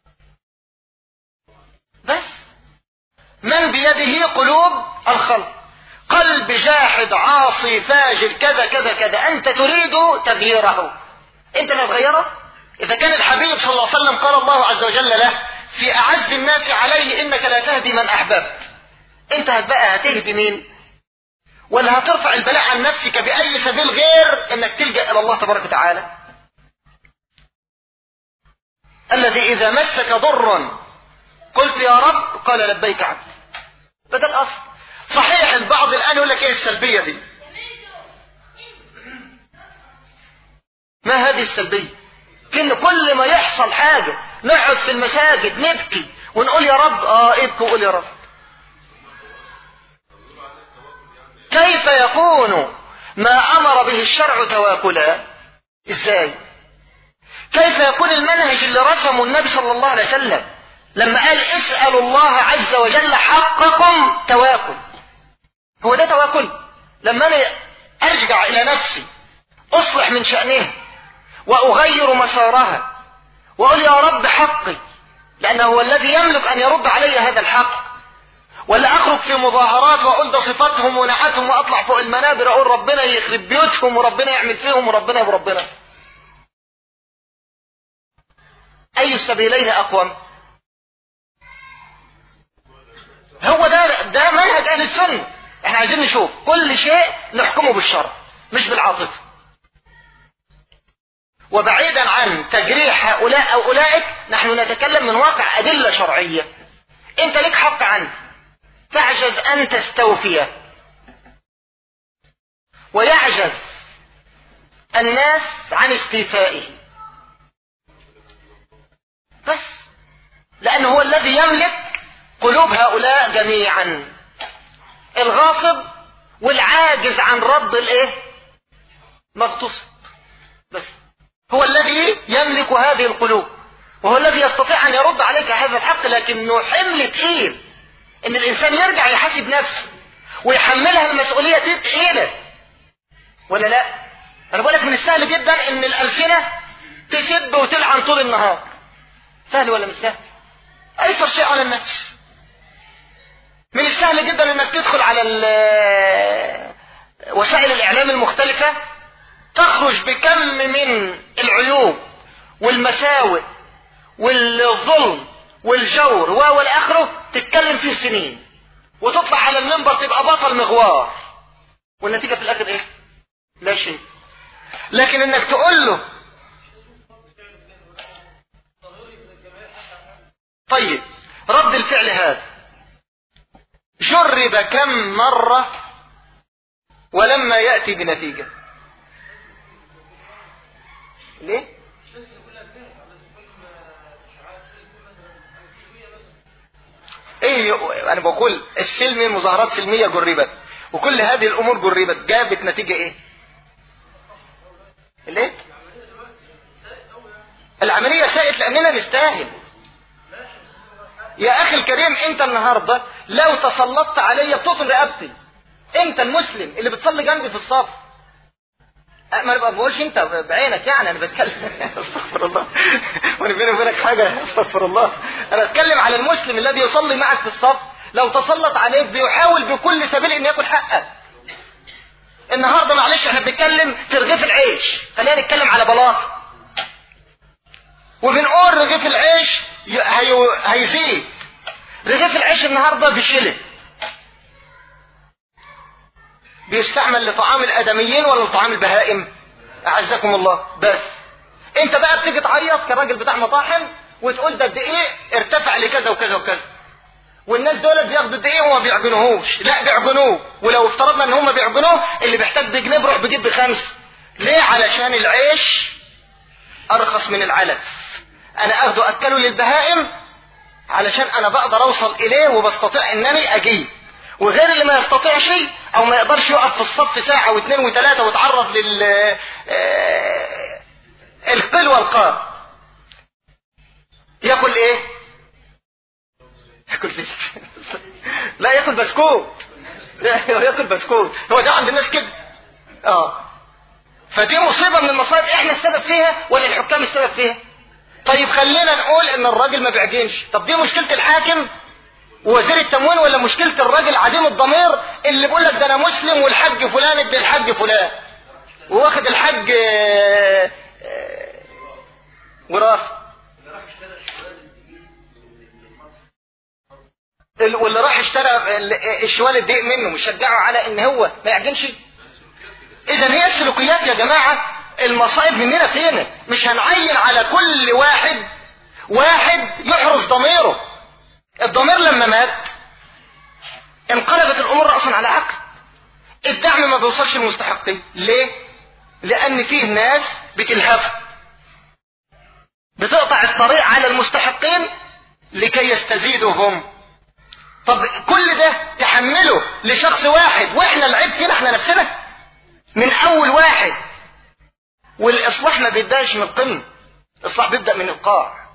بس من بيده قلوب الخلق، قلب جاحد عاصي فاجر كذا كذا كذا، أنت تريد تغييره، أنت لا تغيره. إذا كان الحبيب صلى الله عليه وسلم قال الله عز وجل له في أعز الناس عليه إنك لا تهدي من أحببت، أنت بقى هتهدي مين؟ ولا هترفع البلاء عن نفسك بأي سبيل غير إنك تلجأ إلى الله تبارك وتعالى؟ الذي إذا مسك ضر قلت يا رب قال لبيك عبد. فده الأصل. صحيح البعض الآن يقول لك ايه السلبية دي؟ ما هذه السلبية؟ كأن كل ما يحصل حاجة نقعد في المساجد نبكي ونقول يا رب. ابكي وقول يا رب. كيف يكون ما أمر به الشرع تواكلا؟ ازاي؟ كيف يكون المنهج اللي رسمه النبي صلى الله عليه وسلم لما قال اسألوا الله عز وجل حقكم تواكل؟ هو ده تواكل؟ لما أنا أرجع إلى نفسي أصلح من شأنها وأغير مسارها وأقول يا رب حقي، لأنه هو الذي يملك أن يرد علي هذا الحق، ولا أخرج في مظاهرات وأقول ده صفاتهم ونعتهم وأطلع فوق المنابر أقول ربنا يخرب بيوتهم وربنا يعمل فيهم وربنا بربنا؟ أي السبيلين أقوم؟ هو ده منهج أهل السنة. احنا عايزين نشوف كل شيء نحكمه بالشرع مش بالعاطفة، وبعيدا عن تجريح هؤلاء أو أولئك نحن نتكلم من واقع أدلة شرعية. انت لك حق عنه تعجز أن تستوفيه، ويعجز الناس عن استيفائه، بس لأنه هو الذي يملك قلوب هؤلاء جميعا، الغاصب والعاجز عن رد الايه؟ مغتصب. بس هو الذي يملك هذه القلوب، وهو الذي يستطيع ان يرد عليك هذا الحق. لكنه حمل تقيل ان الانسان يرجع يحاسب نفسه ويحملها المسؤولية تقيلة، ولا لا؟ انا بقولك من السهل جدا ان الالسنة تسب وتلعن طول النهار. سهل ولا مش سهل؟ ايسر شيء على النفس من السهل جدا انك تدخل على وسائل الاعلام المختلفة، تخرج بكم من العيوب والمساوئ والظلم والجور والاخره، تتكلم فيه سنين، وتطلع على المنبر تبقى بطل مغوار، والنتيجة في الاخر ايه؟ لا شيء. لكن انك تقول له طيب رد الفعل هذا جرب كم مرة ولما يأتي بنتيجة. ليه؟ ايه انا بقول السلمي، مظاهرات سلمية جربت، وكل هذه الامور جربت، جابت نتيجة ايه؟ ليه؟ العملية سائت لاننا نستاهل. يا اخي الكريم، انت النهاردة لو تسلطت علي بتقطم رقبتي، انت المسلم اللي بتصلي جنبي في الصف، ما بقولش انت بعينك، يعني انا بتكلم استغفر الله، وانا بيني وبينك حاجة، استغفر الله، انا بتكلم على المسلم الذي يصلي معك في الصف، لو تسلط عليك بيحاول بكل سبيل ان ياكل حقك. النهاردة معلش احنا بنتكلم في رغيف العيش، خلينا نتكلم على بلاط، وبنقول رغيف العيش هيزيد. رغيف العيش النهاردة بشلة، بيستعمل لطعام الادميين ولا لطعام البهائم؟ اعزكم الله. بس انت بقى بتيجي تعيط كراجل بتاع مطاحن وتقول ده الدقيق ارتفع لكذا وكذا وكذا، والناس دول بياخدوا الدقيق وما بيعجنوهوش، لا بيعجنوه، ولو افترضنا ان هم بيعجنوه اللي بيحتاج بجنيه بروح بجيب ب5. ليه؟ علشان العيش ارخص من العلف، انا اخده اكله للبهائم علشان انا بقدر اوصل اليه وبستطيع انني اجيب، وغير اللي ما يستطيعش او ما يقدرش يقف في الصف ساعة واثنين وثلاثة وتعرض القل والقال، ياكل ايه؟ ياكل لا ياكل بسكوت، ياكل بسكوت، هو ده عند الناس كده. فدي مصيبة من المصائب، احنا السبب فيها ولا الحكام السبب فيها؟ طيب خلينا نقول ان الراجل ما بيعجنش، طب دي مشكلة الحاكم ووزير التموين ولا مشكلة الراجل عديم الضمير اللي بيقول لك ده انا مسلم والحج فلان ابن الحج فلان وواخد الحج وراثة، واللي راح اشترى الشوال الدقيق منه مش شجعه على ان هو ما يعجنش؟ اذا هي السلوكيات يا جماعة، المصائب مننا فينا، مش هنعين على كل واحد يحرس ضميره. الضمير لما مات انقلبت الامور رأسا على عقب، الدعم ما بيوصلش للمستحقين. ليه؟ لان فيه ناس بتلهف، بتقطع الطريق على المستحقين لكي يستزيدوا هم. طب كل ده تحمله لشخص واحد، واحنا العيب فينا احنا نفسنا من اول واحد. والاصلاح ما بيبداش من القمة، الاصلاح بيبدأ من القاع،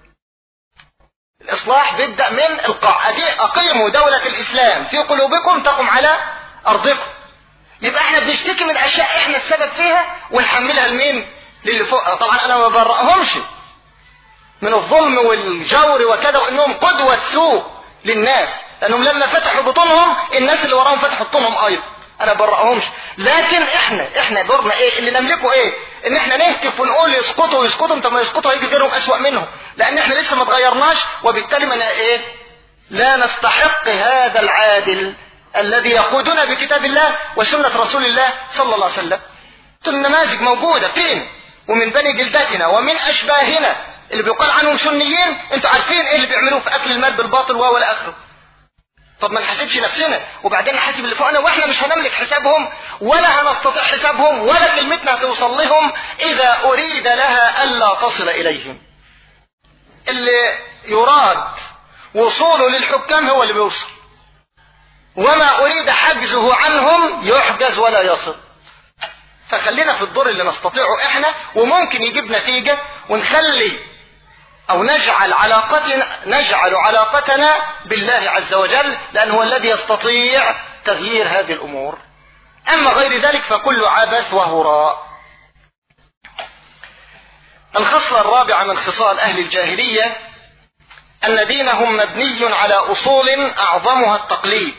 الإصلاح بيبدأ من القاع. أقيموا دولة الإسلام في قلوبكم تقم على أرضكم. يبقى احنا بنشتكي من أشياء احنا السبب فيها ونحملها لمين؟ للي فوق. طبعا أنا ما برأهمش من الظلم والجور وكذا، وإنهم قدوة سوء للناس، لأنهم لما فتحوا بطونهم الناس اللي وراهم فتحوا بطونهم أيضا، أنا برأهمش. لكن احنا دورنا ايه؟ اللي نملكه ايه؟ ان احنا نهتف ونقول يسقطوا، انت ما يسقطوا هيجي غيرهم اسوأ منهم، لان احنا لسه ما اتغيرناش، وبالتالي ما ايه؟ لا نستحق هذا العادل الذي يقودنا بكتاب الله وسنة رسول الله صلى الله عليه وسلم. النماذج موجودة فين؟ ومن بني جلدتنا ومن اشباهنا اللي بيقال عنهم سنيين، انتوا عارفين ايه اللي بيعملوه في اكل المال بالباطل ولا اخره. طب ما نحاسبش نفسنا وبعدين نحاسب اللي فوقنا، واحنا مش هنملك حسابهم ولا هنستطيع حسابهم ولا كلمتنا هتوصل لهم اذا اريد لها الا تصل اليهم. اللي يراد وصوله للحكام هو اللي بيوصل، وما اريد حجزه عنهم يحجز ولا يصل. فخلينا في الدور اللي نستطيعه احنا وممكن يجيب نتيجة، ونخلي او نجعل علاقتنا بالله عز وجل، لأنه هو الذي يستطيع تغيير هذه الامور. اما غير ذلك فكل عبث وهراء. الخصلة الرابعة من خصال اهل الجاهلية أن دينهم مبني على أصول أعظمها التقليد،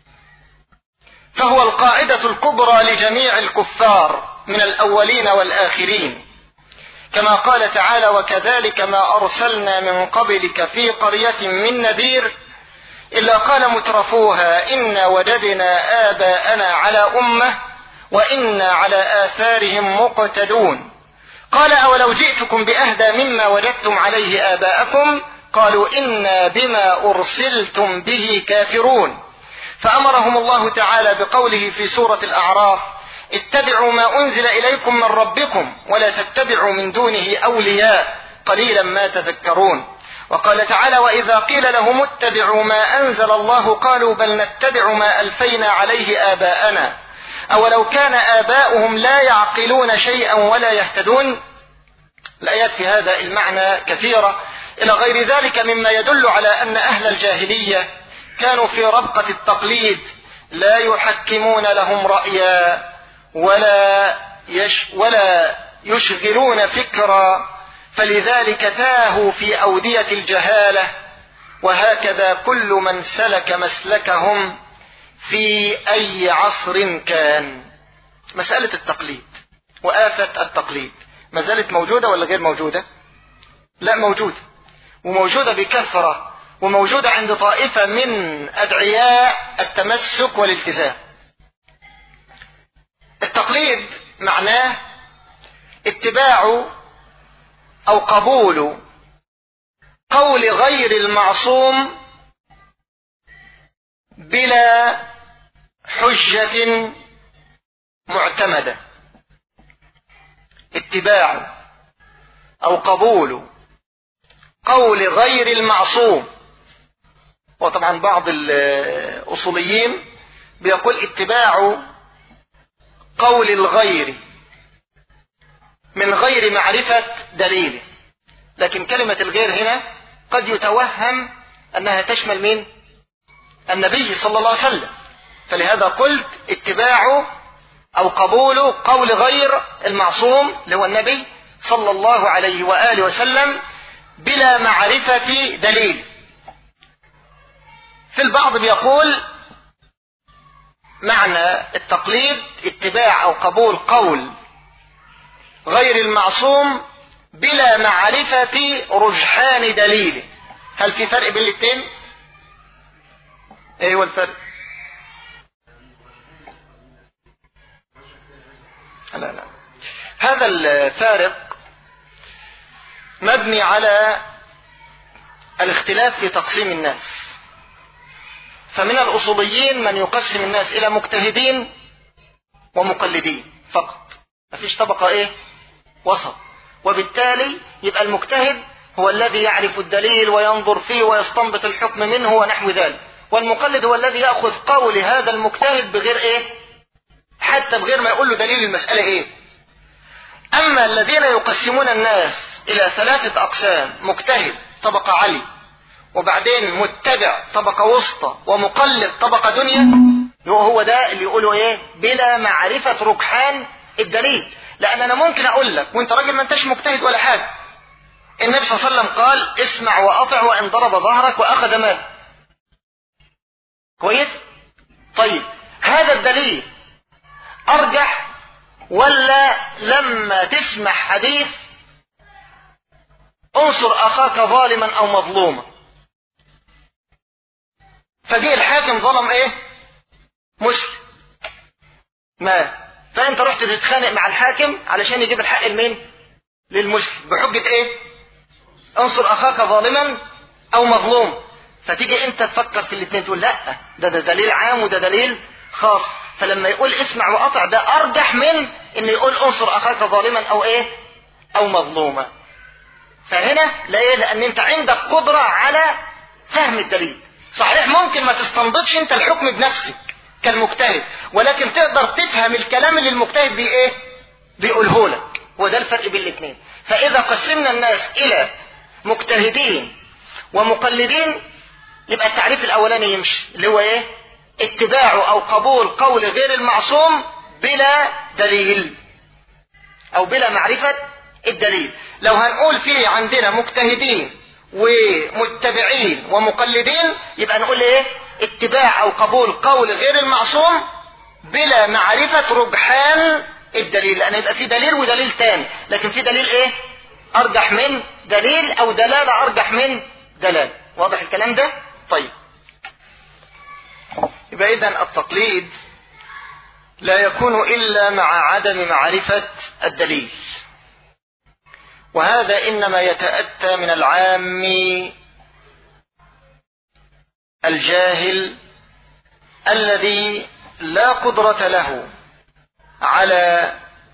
فهو القاعدة الكبرى لجميع الكفار من الأولين والآخرين، كما قال تعالى: وكذلك ما أرسلنا من قبلك في قرية من نذير إلا قال مترفوها إنا وجدنا آباءنا على أمة وإنا على آثارهم مقتدون. قال: أولو جئتكم بأهدى مما وجدتم عليه آباءكم قالوا إنا بما أرسلتم به كافرون. فأمرهم الله تعالى بقوله في سورة الأعراف: اتبعوا ما أنزل إليكم من ربكم ولا تتبعوا من دونه أولياء قليلا ما تذكرون. وقال تعالى: وإذا قيل لهم اتبعوا ما أنزل الله قالوا بل نتبع ما ألفينا عليه آباءنا أولو كان آباؤهم لا يعقلون شيئا ولا يهتدون. الآيات في هذا المعنى كثيرة إلى غير ذلك مما يدل على أن أهل الجاهلية كانوا في ربقة التقليد، لا يحكمون لهم رأيا ولا يشغلون فكرا، فلذلك تاهوا في أودية الجهالة. وهكذا كل من سلك مسلكهم في أي عصر كان. مسألة التقليد وآفة التقليد ما زالت موجودة ولا غير موجودة؟ لا، موجودة، وموجودة بكثرة، وموجودة عند طائفة من أدعياء التمسك والالتزام. التقليد معناه اتباع أو قبول قول غير المعصوم بلا حجة معتمدة. اتباع أو قبول قول غير المعصوم. وطبعا بعض الأصوليين بيقول اتباع قول الغير من غير معرفة دليله، لكن كلمة الغير هنا قد يتوهم أنها تشمل مين؟ النبي صلى الله عليه وسلم. فلهذا قلت اتباع أو قبول قول غير المعصوم اللي هو النبي صلى الله عليه وآله وسلم بلا معرفة دليل. في البعض بيقول معنى التقليد اتباع أو قبول قول غير المعصوم بلا معرفة رجحان دليله. هل في فرق بين الاثنين؟ ايه هو الفرق؟ لا، هذا الفارق مبني على الاختلاف في تقسيم الناس. فمن الأصوليين من يقسم الناس إلى مجتهدين ومقلدين فقط، مفيش طبقة وسط. وبالتالي يبقى المجتهد هو الذي يعرف الدليل وينظر فيه ويستنبط الحكم منه ونحو ذلك، والمقلد هو الذي يأخذ قول هذا المجتهد بغير حتى بغير ما يقول له دليل المسألة أما الذين يقسمون الناس إلى 3 أقسام: مجتهد طبقة علي، وبعدين متبع طبقة وسطى، ومقلد طبقة دنيا، هو ده اللي يقولوا بلا معرفة رجحان الدليل. لأن أنا ممكن أقول لك وأنت راجل ما أنتش مجتهد ولا حاجة، النبي صلى الله عليه وسلم قال: اسمع وأطع وإن ضرب ظهرك وأخذ مال. كويس؟ طيب هذا الدليل أرجح ولا لما تسمع حديث انصر أخاك ظالما أو مظلوما، فجاء الحاكم ظلم مسلم ما، فأنت رحت تتخانق مع الحاكم علشان يجيب الحق لمين؟ للمسلم، بحجة انصر أخاك ظالما أو مظلوم. فتيجي أنت تفكر في الاثنين تقول لا، ده دليل عام وده دليل خاص. فلما يقول اسمع وأطع ده أرجح من إن يقول انصر أخاك ظالما أو مظلوما. فهنا لأن أنت عندك قدرة على فهم الدليل. صحيح ممكن ما تستنبطش أنت الحكم بنفسك كالمجتهد، ولكن تقدر تفهم الكلام اللي المجتهد بيقوله لك. وده الفرق بين الاثنين. فإذا قسمنا الناس إلى مجتهدين ومقلدين يبقى التعريف الأولاني يمشي، اللي هو اتباع أو قبول قول غير المعصوم بلا دليل أو بلا معرفة الدليل. لو هنقول فيه عندنا مجتهدين ومتبعين ومقلدين، يبقى نقول ايه؟ اتباع او قبول قول غير المعصوم بلا معرفة رجحان الدليل، لان يبقى في دليل ودليل تاني، لكن في دليل ايه؟ ارجح من دليل، او دلالة ارجح من دلالة. واضح الكلام ده؟ طيب، يبقى اذن التقليد لا يكون الا مع عدم معرفة الدليل، وهذا انما يتأتى من العام الجاهل الذي لا قدرة له على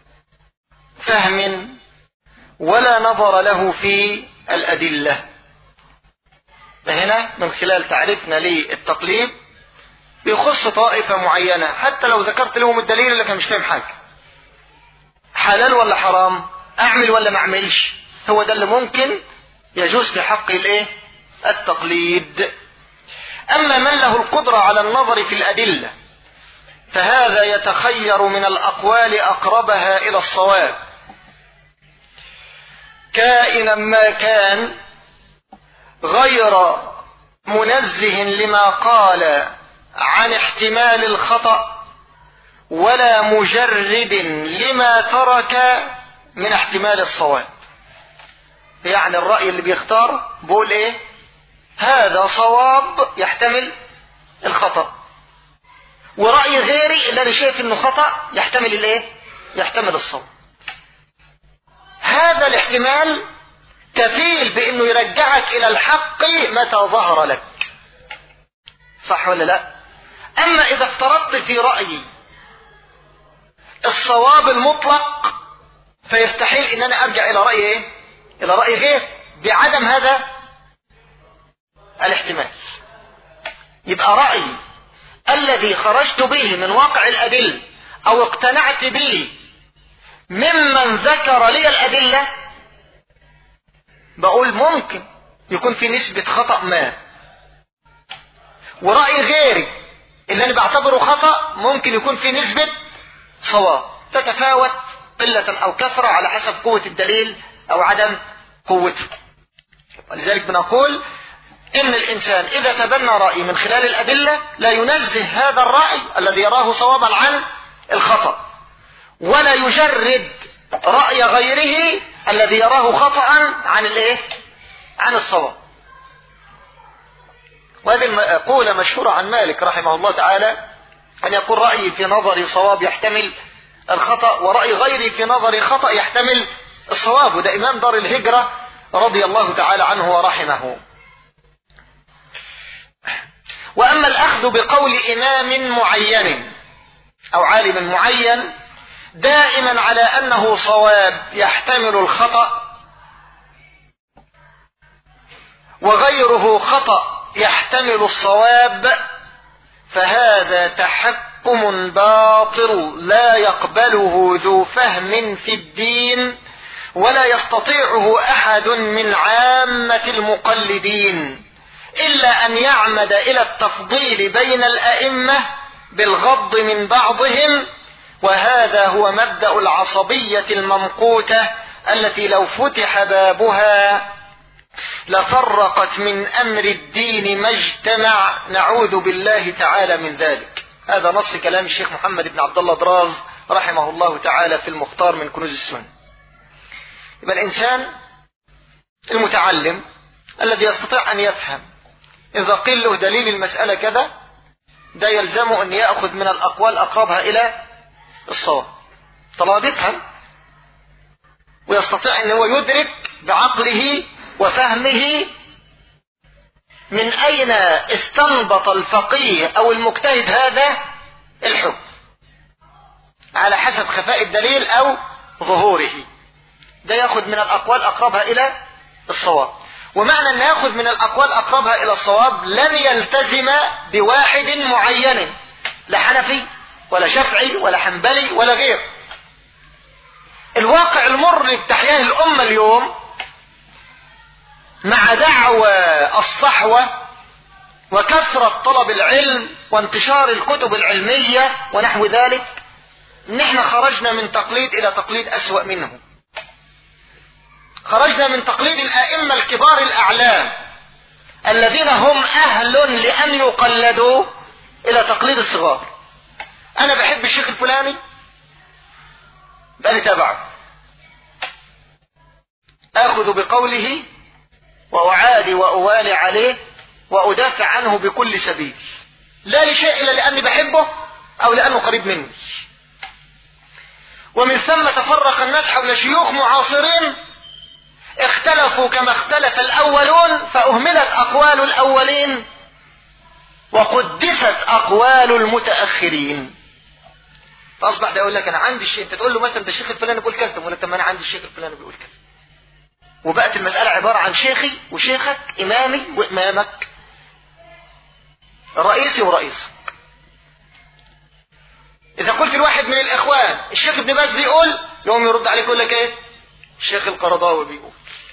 فهم ولا نظر له في الأدلة. فهنا من خلال تعريفنا للتقليد بيخص طائفة معينة، حتى لو ذكرت لهم الدليل لكن مش فاهم حاجة، حلال ولا حرام، أعمل ولا ما أعملش، هو ده اللي ممكن يجوز في حق الايه؟ التقليد. أما من له القدرة على النظر في الأدلة فهذا يتخير من الأقوال أقربها إلى الصواب كائنا ما كان، غير منزه لما قال عن احتمال الخطأ ولا مجرد لما ترك من احتمال الصواب. يعني الرأي اللي بيختار بقول ايه؟ هذا صواب يحتمل الخطأ، ورأي غيري اللي انا شايف انه خطأ يحتمل الايه؟ يحتمل الصواب. هذا الاحتمال كفيل بانه يرجعك الى الحق متى ظهر لك، صح ولا لا؟ اما اذا افترضت في رأيي الصواب المطلق فيستحيل ان انا ارجع الى رأي ايه؟ الى رأي غير بعدم هذا الاحتمال. يبقى رأيي الذي خرجت به من واقع الأدلة او اقتنعت به ممن ذكر لي الأدلة، بقول ممكن يكون في نسبة خطأ ما، ورأي غيري اللي انا بعتبره خطأ ممكن يكون في نسبة صواب، تتفاوت قلة او كثرة على حسب قوة الدليل او عدم قوته. ولذلك بنقول ان الانسان اذا تبنى رأي من خلال الأدلة لا ينزه هذا الرأي الذي يراه صوابا عن الخطأ، ولا يجرد رأي غيره الذي يراه خطأ عن الايه؟ عن الصواب. وهذه المقولة مشهورة عن مالك رحمه الله تعالى، أن يقول رأيي في نظري صواب يحتمل الخطأ، ورأي غيري في نظري خطأ يحتمل الصواب. وده إمام دار الهجرة رضي الله تعالى عنه ورحمه. وأما الأخذ بقول إمام معين أو عالم معين دائما على أنه صواب يحتمل الخطأ، وغيره خطأ يحتمل الصواب، فهذا تحكم باطل لا يقبله ذو فهم في الدين، ولا يستطيعه أحد من عامة المقلدين إلا أن يعمد إلى التفضيل بين الأئمة بالغض من بعضهم. وهذا هو مبدأ العصبية الممقوتة التي لو فتح بابها لفرقت من أمر الدين ما اجتمع، نعوذ بالله تعالى من ذلك. هذا نص كلام الشيخ محمد بن عبد الله دراز رحمه الله تعالى في المختار من كنوز السنة. يبقى الإنسان المتعلم الذي يستطيع أن يفهم إذا قيل له دليل المسألة كذا، ده يلزمه أن يأخذ من الأقوال أقربها إلى الصواب، طالما بيفهم ويستطيع أن هو يدرك بعقله وفهمه من أين استنبط الفقيه أو المجتهد هذا الحكم على حسب خفاء الدليل أو ظهوره. ده يأخذ من الأقوال أقربها إلى الصواب. ومعنى أن يأخذ من الأقوال أقربها إلى الصواب لن يلتزم بواحد معين، لا حنفي ولا شافعي ولا حنبلي ولا غير. الواقع المر اللي بتحياه الأمة اليوم مع دعوى الصحوة وكثرة طلب العلم وانتشار الكتب العلمية ونحو ذلك، ان احنا خرجنا من تقليد الى تقليد اسوأ منه. خرجنا من تقليد الآئمة الكبار الأعلام الذين هم أهل لأن يقلدوا إلى تقليد الصغار. أنا بحب الشيخ الفلاني بأني تابعه، آخذ بقوله وأعادي وأوالي عليه وأدافع عنه بكل سبيل، لا لشيء إلا لأني بحبه أو لأنه قريب مني. ومن ثم تفرق الناس حول شيوخ معاصرين اختلفوا كما اختلف الأولون، فأهملت أقوال الأولين وقدست أقوال المتأخرين. فأصبح ده يقول لك أنا عندي الشيء، أنت تقول له مثلا ده الشيخ الفلاني بيقول كذا، يقول لك طب ما أنا عندي الشيخ الفلاني بيقول كذا. وبقت المسألة عبارة عن شيخي وشيخك، إمامي وإمامك، رئيسي ورئيسك. إذا قلت الواحد من الإخوان الشيخ ابن باز بيقول، يوم يرد عليك يقول لك إيه؟ الشيخ القرضاوي بيقول.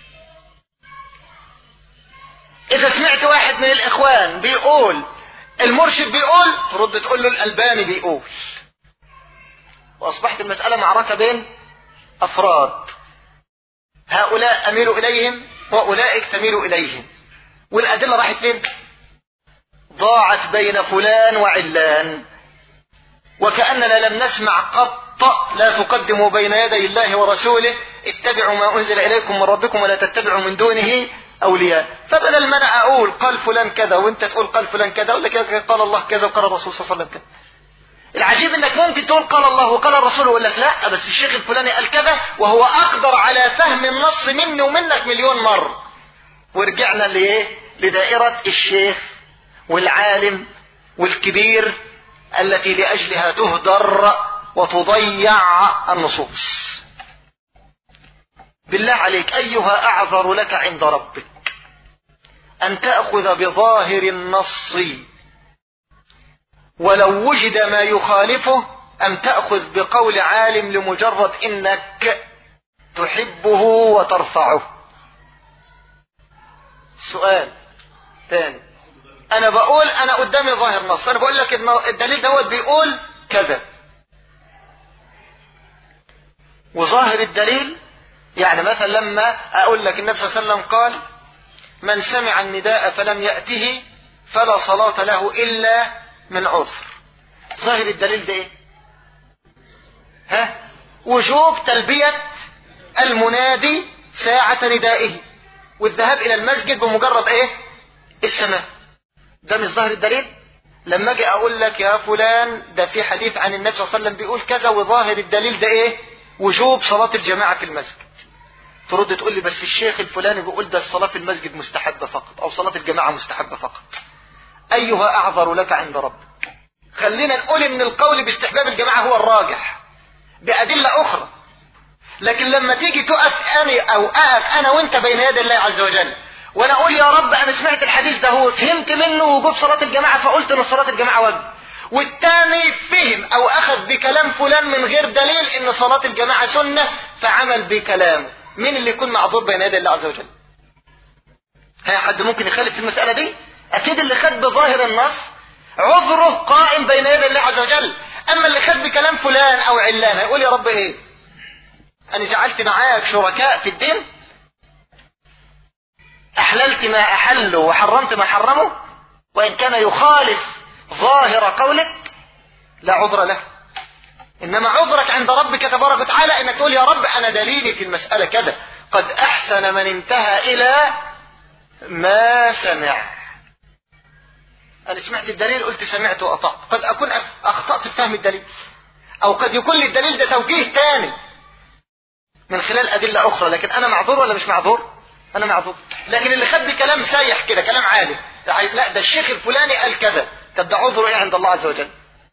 إذا سمعت واحد من الإخوان بيقول المرشد بيقول، ترد تقول له الألباني بيقول. وأصبحت المسألة معركة بين أفراد، هؤلاء أميل إليهم وأولئك تميل إليهم، والأدلة راحت فين؟ ضاعت بين فلان وعلان، وكأننا لم نسمع قط لا تقدموا بين يدي الله ورسوله اتبعوا ما أنزل إليكم من ربكم ولا تتبعوا من دونه أولياء. فبدل ما أنا أقول قال فلان كذا وأنت تقول قال فلان كذا، أقول لك قال الله كذا وقال الرسول صلى الله عليه وسلم كذا. العجيب انك ممكن تقول قال الله وقال الرسول ويقول لك لا بس الشيخ الفلاني قال كذا وهو اقدر على فهم النص مني ومنك مليون مرة. ورجعنا لايه؟ لدائرة الشيخ والعالم والكبير التي لأجلها تهدر وتضيع النصوص. بالله عليك أيها أعذر لك عند ربك، أن تأخذ بظاهر النص ولو وجد ما يخالفه، أم تأخذ بقول عالم لمجرد إنك تحبه وترفعه؟ سؤال ثاني، أنا بقول أنا قدامي ظاهر نص، أنا بقول لك الدليل دوت بيقول كذا، وظاهر الدليل يعني مثلا لما أقول لك النبي صلى الله عليه وسلم قال من سمع النداء فلم يأته فلا صلاة له إلا من عذر، ظاهر الدليل ده ايه؟ وجوب تلبية المنادي ساعة ندائه والذهاب إلى المسجد بمجرد ايه؟ السماع. ده مش ظاهر الدليل؟ لما اجي اقول لك يا فلان ده في حديث عن النبي صلى الله عليه وسلم بيقول كذا وظاهر الدليل ده ايه؟ وجوب صلاة الجماعة في المسجد. ترد تقول لي بس الشيخ الفلاني بيقول ده الصلاة في المسجد مستحبة فقط او صلاة الجماعة مستحبة فقط. ايها اعذر لك عند ربك؟ خلينا نقول ان القول باستحباب الجماعة هو الراجح بأدلة اخرى، لكن لما تيجي تقف انا او اقف انا وانت بين يدي الله عز وجل وانا اقول يا رب انا سمعت الحديث ده هو فهمت منه وجوب صلاة الجماعة فقلت ان صلاة الجماعة واجب، والتاني فهم او اخذ بكلام فلان من غير دليل ان صلاة الجماعة سنة فعمل بكلامه، مين اللي يكون معذور بين يدي الله عز وجل؟ هي حد ممكن يخالف في المسألة دي؟ اكيد اللي خد بظاهر النص عذره قائم بين يدي الله عز وجل. اما اللي خد بكلام فلان او علان هيقول يا رب ايه؟ انا جعلت معاك شركاء في الدين؟ احللت ما احله وحرمت ما حرمه؟ وان كان يخالف ظاهر قولك لا عذر له، انما عذرك عند ربك تبارك وتعالى انك تقول يا رب انا دليلي في المسألة كذا، قد احسن من انتهى الى ما سمع. انا سمعت الدليل قلت سمعت واطعت، قد اكون اخطأت في فهم الدليل، او قد يكون لي الدليل ده توجيه تاني من خلال ادلة اخرى، لكن انا معذور ولا مش معذور؟ انا معذور. لكن اللي خد بكلام سايح كده كلام عالي لا ده الشيخ الفلاني قال كذا، طب ده عذره ايه عند الله عز وجل؟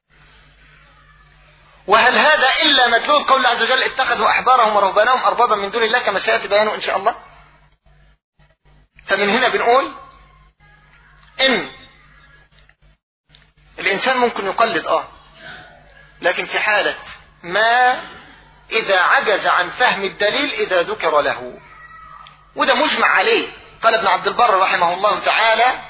وهل هذا الا مدلول قول الله عز وجل اتخذوا احبارهم ورهبانهم اربابا من دون الله كما سياتي بيانه ان شاء الله. فمن هنا بنقول ان الانسان ممكن يقلد لكن في حالة ما اذا عجز عن فهم الدليل اذا ذكر له، وده مجمع عليه. قال ابن عبد البر رحمه الله تعالى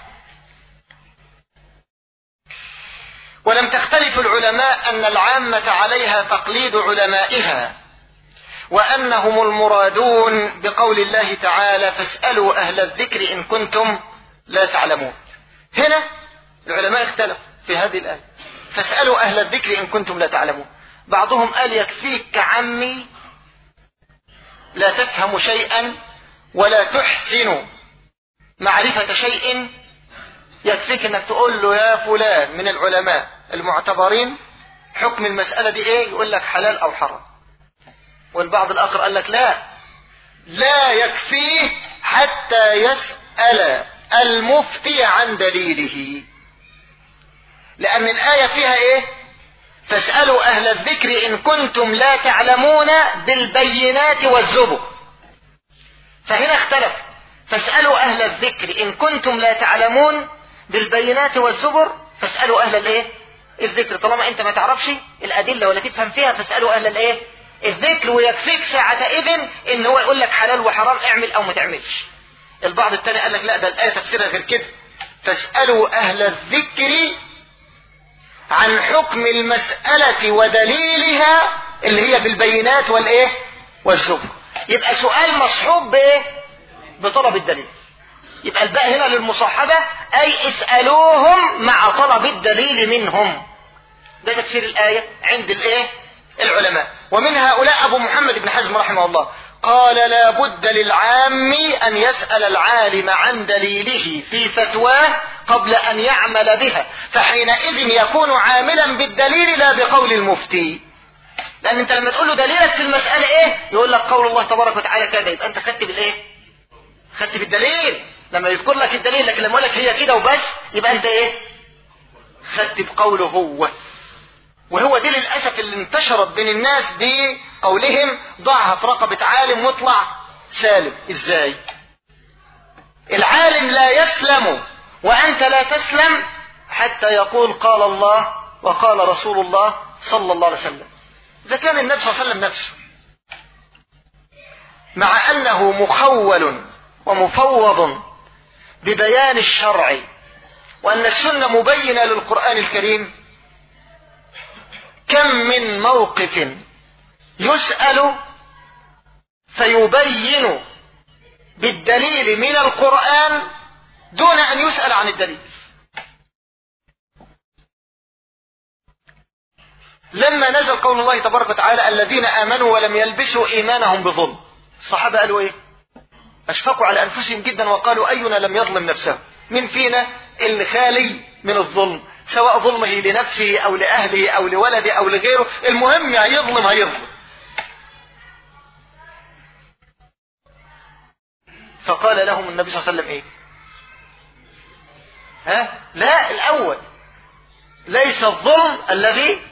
ولم تختلف العلماء أن العامة عليها تقليد علمائها، وأنهم المرادون بقول الله تعالى فاسألوا أهل الذكر إن كنتم لا تعلمون. هنا العلماء اختلفوا في هذه الآية، فاسألوا أهل الذكر إن كنتم لا تعلمون. بعضهم قال يكفيك كعمي لا تفهم شيئا ولا تحسن معرفة شيء، يكفيك انك تقول له يا فلان من العلماء المعتبرين حكم المسألة دي ايه، يقول لك حلال او حرام. والبعض الاخر قال لك لا يكفيه حتى يسأل المفتي عن دليله، لان الآية فيها ايه؟ فاسألوا أهل الذكر إن كنتم لا تعلمون بالبينات والزبر. فهنا اختلف، فاسألوا أهل الذكر إن كنتم لا تعلمون بالبينات والزبر، فاسألوا أهل الايه؟ الذكر. طالما انت ما تعرفش الأدلة ولا تفهم فيها فاسألوا أهل الايه؟ الذكر. ويكفيك ساعتئذ ان هو يقول لك حلال وحرام، اعمل او ما تعملش. البعض الثاني قال لك لا، ده الآية تفسيرها غير كده، فاسألوا أهل الذكر عن حكم المسألة ودليلها اللي هي بالبينات والايه؟ والزبر. يبقى سؤال مصحوب بايه؟ بطلب الدليل. يبقى الباء هنا للمصاحبة، اي اسألوهم مع طلب الدليل منهم. ده تفسير الآية عند الايه؟ العلماء. ومن هؤلاء ابو محمد بن حزم رحمه الله قال لا بد للعام ان يسأل العالم عن دليله في فتواه قبل ان يعمل بها، فحينئذ يكون عاملا بالدليل لا بقول المفتي. لان انت لما تقول له دليلك في المسألة ايه، يقول لك قول الله تبارك وتعالى كذا، يبقى انت خدت بالايه؟ خدت بالدليل لما يذكر لك الدليل. لكن لما يقول لك هي كده وبس يبقى انت ايه؟ خدت بقوله هو. وهو دي للأسف اللي انتشرت بين الناس بقولهم ضعها في رقبة عالم واطلع سالم. ازاي؟ العالم لا يسلم وأنت لا تسلم حتى يقول قال الله وقال رسول الله صلى الله عليه وسلم. إذا كان النبي صلى الله عليه وسلم نفسه مع أنه مخول ومفوض ببيان الشرع وأن السنة مبينة للقرآن الكريم، كم من موقف يسأل فيبين بالدليل من القرآن دون أن يسأل عن الدليل. لما نزل قول الله تبارك وتعالى الذين آمنوا ولم يلبسوا إيمانهم بظلم، الصحابة قالوا إيه؟ أشفقوا على أنفسهم جدا وقالوا أينا لم يظلم نفسه؟ من فينا اللي خالي من الظلم، سواء ظلمه لنفسه أو لأهله أو لولده أو لغيره، المهم هيظلم. فقال لهم النبي صلى الله عليه وسلم إيه؟ لا، الأول ليس الظلم الذي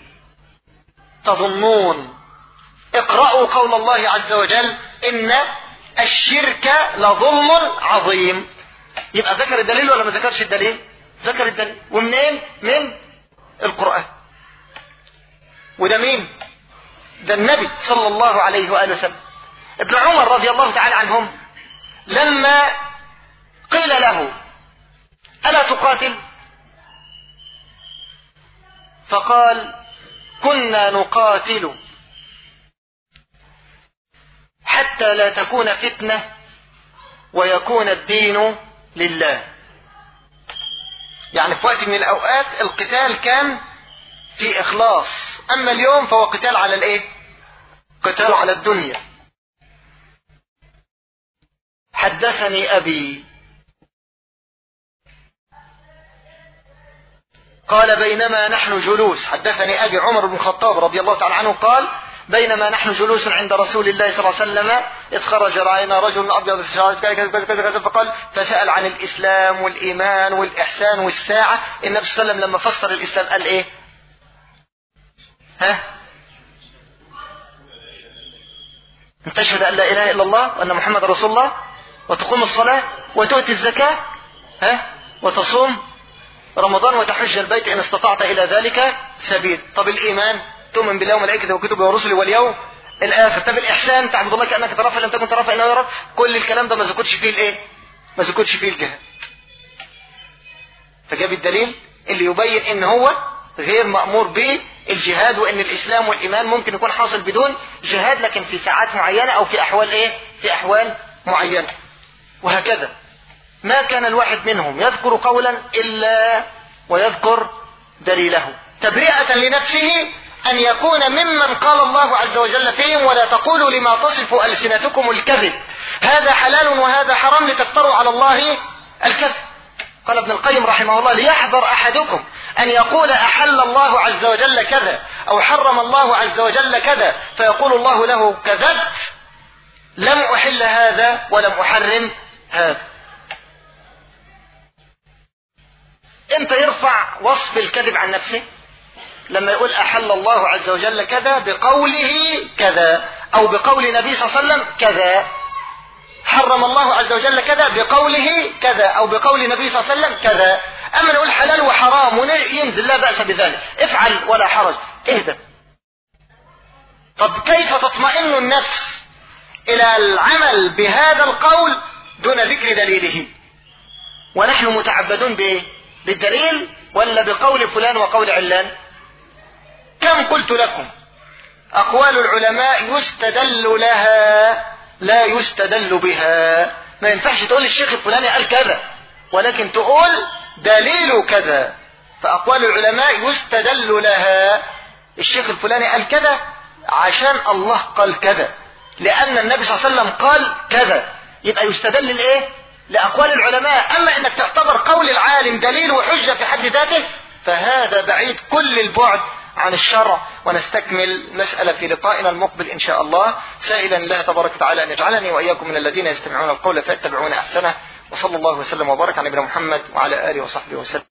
تظنون، اقرأوا قول الله عز وجل إن الشرك لظلم عظيم. يبقى ذكر الدليل ولا ما ذكرش الدليل؟ ذكر الدليل. ومنين؟ من القرآن. وده مين؟ ده النبي صلى الله عليه وآله وسلم. ابن عمر رضي الله تعالى عنهم لما قيل له ألا تقاتل؟ فقال كنا نقاتل حتى لا تكون فتنة ويكون الدين لله. يعني في وقت من الأوقات القتال كان في إخلاص، أما اليوم فهو قتال على الإيه؟ قتال على الدنيا. حدثني أبي قال بينما نحن جلوس، حدثني أبي عمر بن الخطاب رضي الله تعالى عنه قال بينما نحن جلوس عند رسول الله صلى الله عليه وسلم إذ خرج رأينا رجل أبيض في شعره كذا فقال فسأل عن الإسلام والإيمان والإحسان والساعة. النبي صلى الله عليه وسلم لما فسر الإسلام قال إيه؟ أن تشهد أن لا إله إلا الله وأن محمد رسول الله وتقوم الصلاة وتؤتي الزكاة وتصوم رمضان وتحج البيت إن استطعت إلى ذلك سبيل. طب الإيمان تؤمن بالله وملائكته وكتبه ورسله واليوم الآخر. طب الإحسان تعبد الله كأنك تراه لم تكن تراه فإنه يراك. كل الكلام ده ما ذكرش فيه الإيه؟ ما ذكرش فيه الجهاد. فجاب الدليل اللي يبين إن هو غير مأمور به الجهاد، وان الاسلام والايمان ممكن يكون حاصل بدون جهاد، لكن في ساعات معينة او في احوال في احوال معينة. وهكذا ما كان الواحد منهم يذكر قولا الا ويذكر دليله تبرئة لنفسه ان يكون ممن قال الله عز وجل فيهم: ولا تقولوا لما تصف ألسنتكم الكذب هذا حلال وهذا حرام لتفتروا على الله الكذب. قال ابن القيم رحمه الله: ليحذر احدكم ان يقول احل الله عز وجل كذا او حرم الله عز وجل كذا فيقول الله له: كذبت، لم احل هذا ولم احرم هذا. امتى يرفع وصف الكذب عن نفسه؟ لما يقول احل الله عز وجل كذا بقوله كذا، او بقول النبي صلى الله عليه وسلم كذا. حرم الله عز وجل كذا بقوله كذا، او بقول النبي صلى الله عليه وسلم كذا. اما نقول حلال وحرام وينزل لا بأس بذلك، افعل ولا حرج، اهدى. طب كيف تطمئن النفس الى العمل بهذا القول دون ذكر دليله؟ ونحن متعبدون بايه؟ بالدليل ولا بقول فلان وقول علان؟ كم قلت لكم اقوال العلماء يستدل لها لا يستدل بها. ما ينفعش تقول الشيخ الفلاني قال كذا، ولكن تقول دليل كذا. فاقوال العلماء يستدل لها. الشيخ الفلاني قال كذا عشان الله قال كذا، لان النبي صلى الله عليه وسلم قال كذا، يبقى يستدل لايه؟ لاقوال العلماء. اما انك تعتبر قول العالم دليل وحجة في حد ذاته فهذا بعيد كل البعد عن الشرع. ونستكمل مسألة في لقائنا المقبل إن شاء الله، سائلا الله تبارك وتعالى أن يجعلني وإياكم من الذين يستمعون القول فيتبعون أحسنه. وصلى الله وسلم وبارك على نبينا محمد وعلى آله وصحبه وسلم.